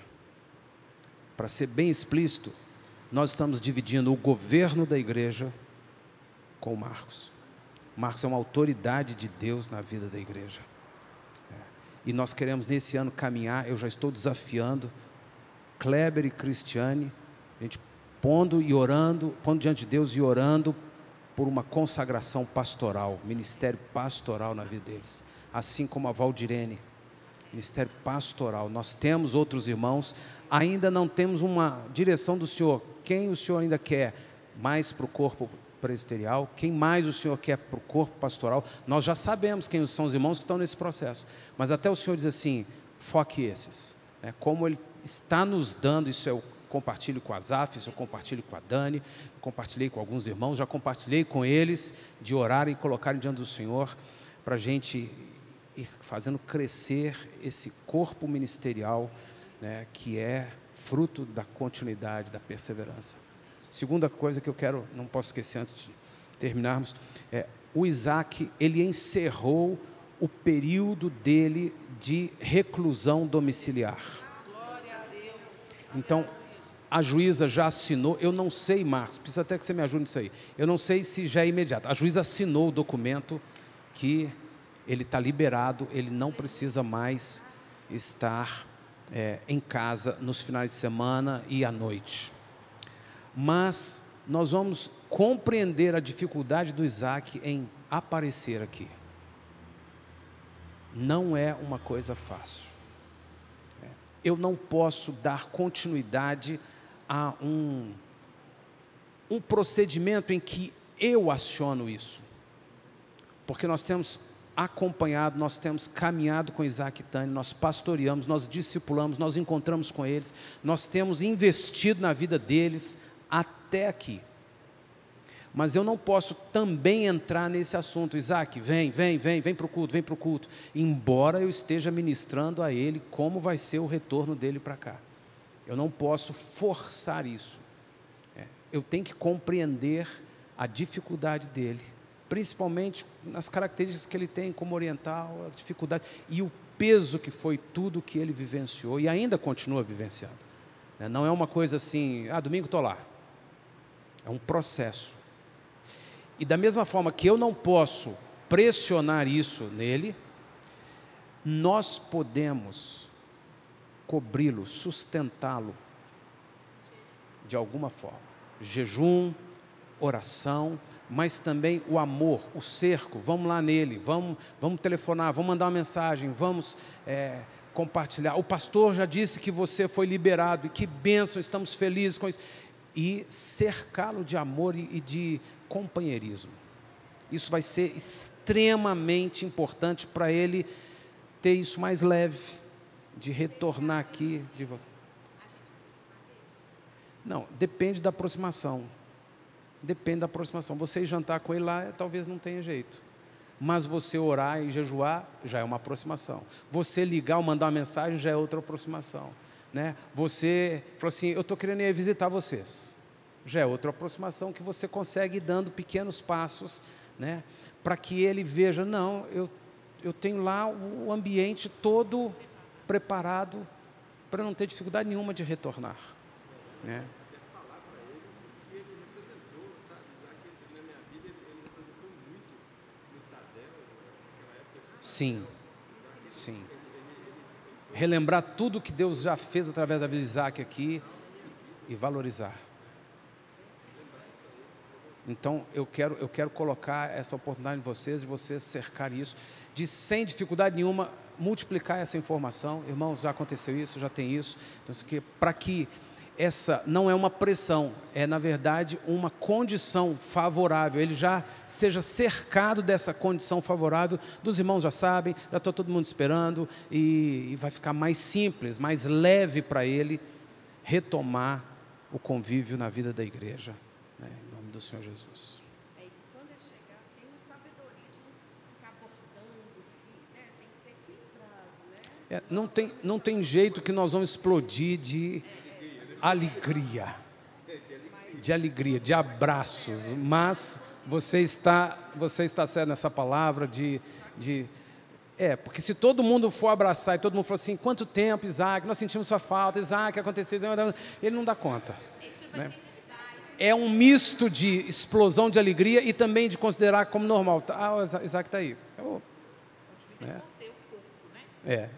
Para ser bem explícito, nós estamos dividindo o governo da igreja com o Marcos. O Marcos é uma autoridade de Deus na vida da igreja. É. E nós queremos nesse ano caminhar, eu já estou desafiando Kleber e Cristiane, a gente pondo e orando, pondo diante de Deus e orando por uma consagração pastoral, ministério pastoral na vida deles. Assim como a Valdirene, ministério pastoral. Nós temos outros irmãos, ainda não temos uma direção do Senhor. Quem o Senhor ainda quer mais para o corpo presbiterial? Quem mais o Senhor quer para o corpo pastoral? Nós já sabemos quem são os irmãos que estão nesse processo. Mas até o Senhor diz assim, foque esses. É, como Ele está nos dando, isso eu compartilho com a Zaf, isso eu compartilho com a Dani, compartilhei com alguns irmãos, já compartilhei com eles, de orar e colocarem diante do Senhor, para a gente ir fazendo crescer esse corpo ministerial, né, que é fruto da continuidade, da perseverança. Segunda coisa que eu quero, não posso esquecer antes de terminarmos, é o Isaac, ele encerrou o período dele de reclusão domiciliar. Então, a juíza já assinou, eu não sei, Marcos, precisa até que você me ajude nisso aí, eu não sei se já é imediato, a juíza assinou o documento que ele está liberado, ele não precisa mais estar é, em casa nos finais de semana e à noite. Mas nós vamos compreender a dificuldade do Isaac em aparecer aqui. Não é uma coisa fácil. Eu não posso dar continuidade a um, um procedimento em que eu aciono isso. Porque nós temos acompanhado, nós temos caminhado com Isaac e Tânia, nós pastoreamos, nós discipulamos, nós encontramos com eles, nós temos investido na vida deles até aqui. Mas eu não posso também entrar nesse assunto. Isaac, vem, vem, vem, vem para o culto, vem para o culto. Embora eu esteja ministrando a ele como vai ser o retorno dele para cá. Eu não posso forçar isso. É, eu tenho que compreender a dificuldade dele, principalmente nas características que ele tem como oriental, as dificuldades e o peso que foi tudo que ele vivenciou e ainda continua vivenciando. Não é uma coisa assim, ah, domingo estou lá. É um processo. E da mesma forma que eu não posso pressionar isso nele, nós podemos cobri-lo, sustentá-lo de alguma forma. Jejum, oração, mas também o amor, o cerco. Vamos lá nele, vamos, vamos telefonar, vamos mandar uma mensagem, vamos é, compartilhar. O pastor já disse que você foi liberado, e que bênção, estamos felizes com isso. E cercá-lo de amor e, e de companheirismo. Isso vai ser extremamente importante para ele ter isso mais leve, de retornar aqui. De... Não, depende da aproximação. Depende da aproximação. Você ir jantar com ele lá, talvez não tenha jeito. Mas você orar e jejuar, já é uma aproximação. Você ligar ou mandar uma mensagem, já é outra aproximação. Né? Você falou assim, eu estou querendo ir visitar vocês. Já é outra aproximação que você consegue ir dando pequenos passos, né? Para que ele veja, não, eu, eu tenho lá o ambiente todo preparado para não ter dificuldade nenhuma de retornar. Né? Sim, sim. Relembrar tudo que Deus já fez através da vida de Isaac aqui e valorizar. Então, eu quero, eu quero colocar essa oportunidade em vocês, de vocês cercarem isso, de sem dificuldade nenhuma, multiplicar essa informação. Irmãos, já aconteceu isso, já tem isso. Então, para que essa não é uma pressão, é na verdade uma condição favorável, ele já seja cercado dessa condição favorável, dos irmãos já sabem, já está todo mundo esperando, e, e vai ficar mais simples, mais leve para ele retomar o convívio na vida da igreja, né, em nome do Senhor Jesus. É, e quando ele chegar, tem uma sabedoria de não ficar abordando, e, né, tem que ser equilibrado, né? É, não tem, não tem jeito que nós vamos explodir de alegria, de alegria, de abraços, mas você está, você está certo nessa palavra de, de, é, porque se todo mundo for abraçar e todo mundo for assim, quanto tempo, Isaac, nós sentimos sua falta, Isaac, aconteceu, ele não dá conta, né? É um misto de explosão de alegria e também de considerar como normal. Ah, o Isaac está aí. Eu, né? É.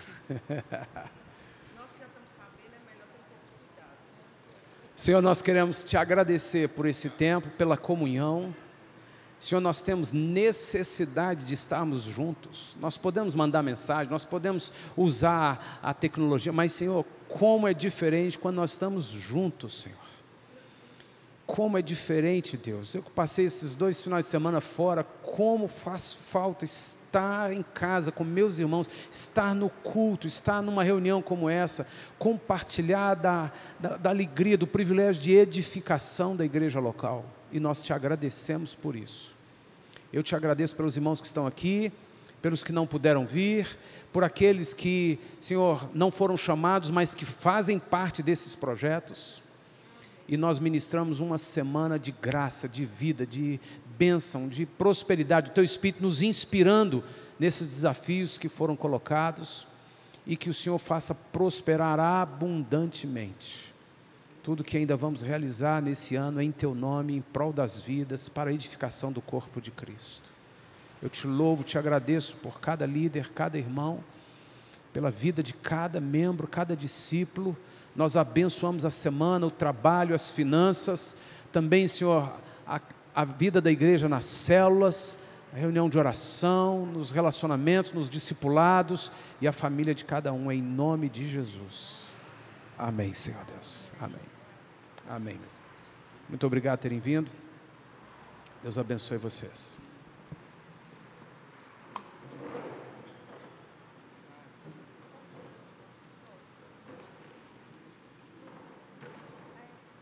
Senhor, nós queremos te agradecer por esse tempo, pela comunhão. Senhor, nós temos necessidade de estarmos juntos. Nós podemos mandar mensagem, nós podemos usar a tecnologia, mas, Senhor, como é diferente quando nós estamos juntos, Senhor. Como é diferente, Deus. Eu passei esses dois finais de semana fora, como faz falta estar em casa com meus irmãos, estar no culto, estar numa reunião como essa, compartilhar da, da, da alegria, do privilégio de edificação da igreja local. E nós te agradecemos por isso. Eu te agradeço pelos irmãos que estão aqui, pelos que não puderam vir, por aqueles que, Senhor, não foram chamados, mas que fazem parte desses projetos. E nós ministramos uma semana de graça, de vida, de bênção, de prosperidade. O Teu Espírito nos inspirando nesses desafios que foram colocados. E que o Senhor faça prosperar abundantemente. Tudo que ainda vamos realizar nesse ano em Teu nome, em prol das vidas, para a edificação do corpo de Cristo. Eu te louvo, te agradeço por cada líder, cada irmão, pela vida de cada membro, cada discípulo. Nós abençoamos a semana, o trabalho, as finanças, também, Senhor, a, a vida da igreja nas células, a reunião de oração, nos relacionamentos, nos discipulados e a família de cada um, em nome de Jesus. Amém, Senhor Deus. Amém. Amém. Muito obrigado por terem vindo. Deus abençoe vocês.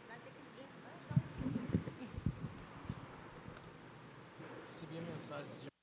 Recebi a mensagem.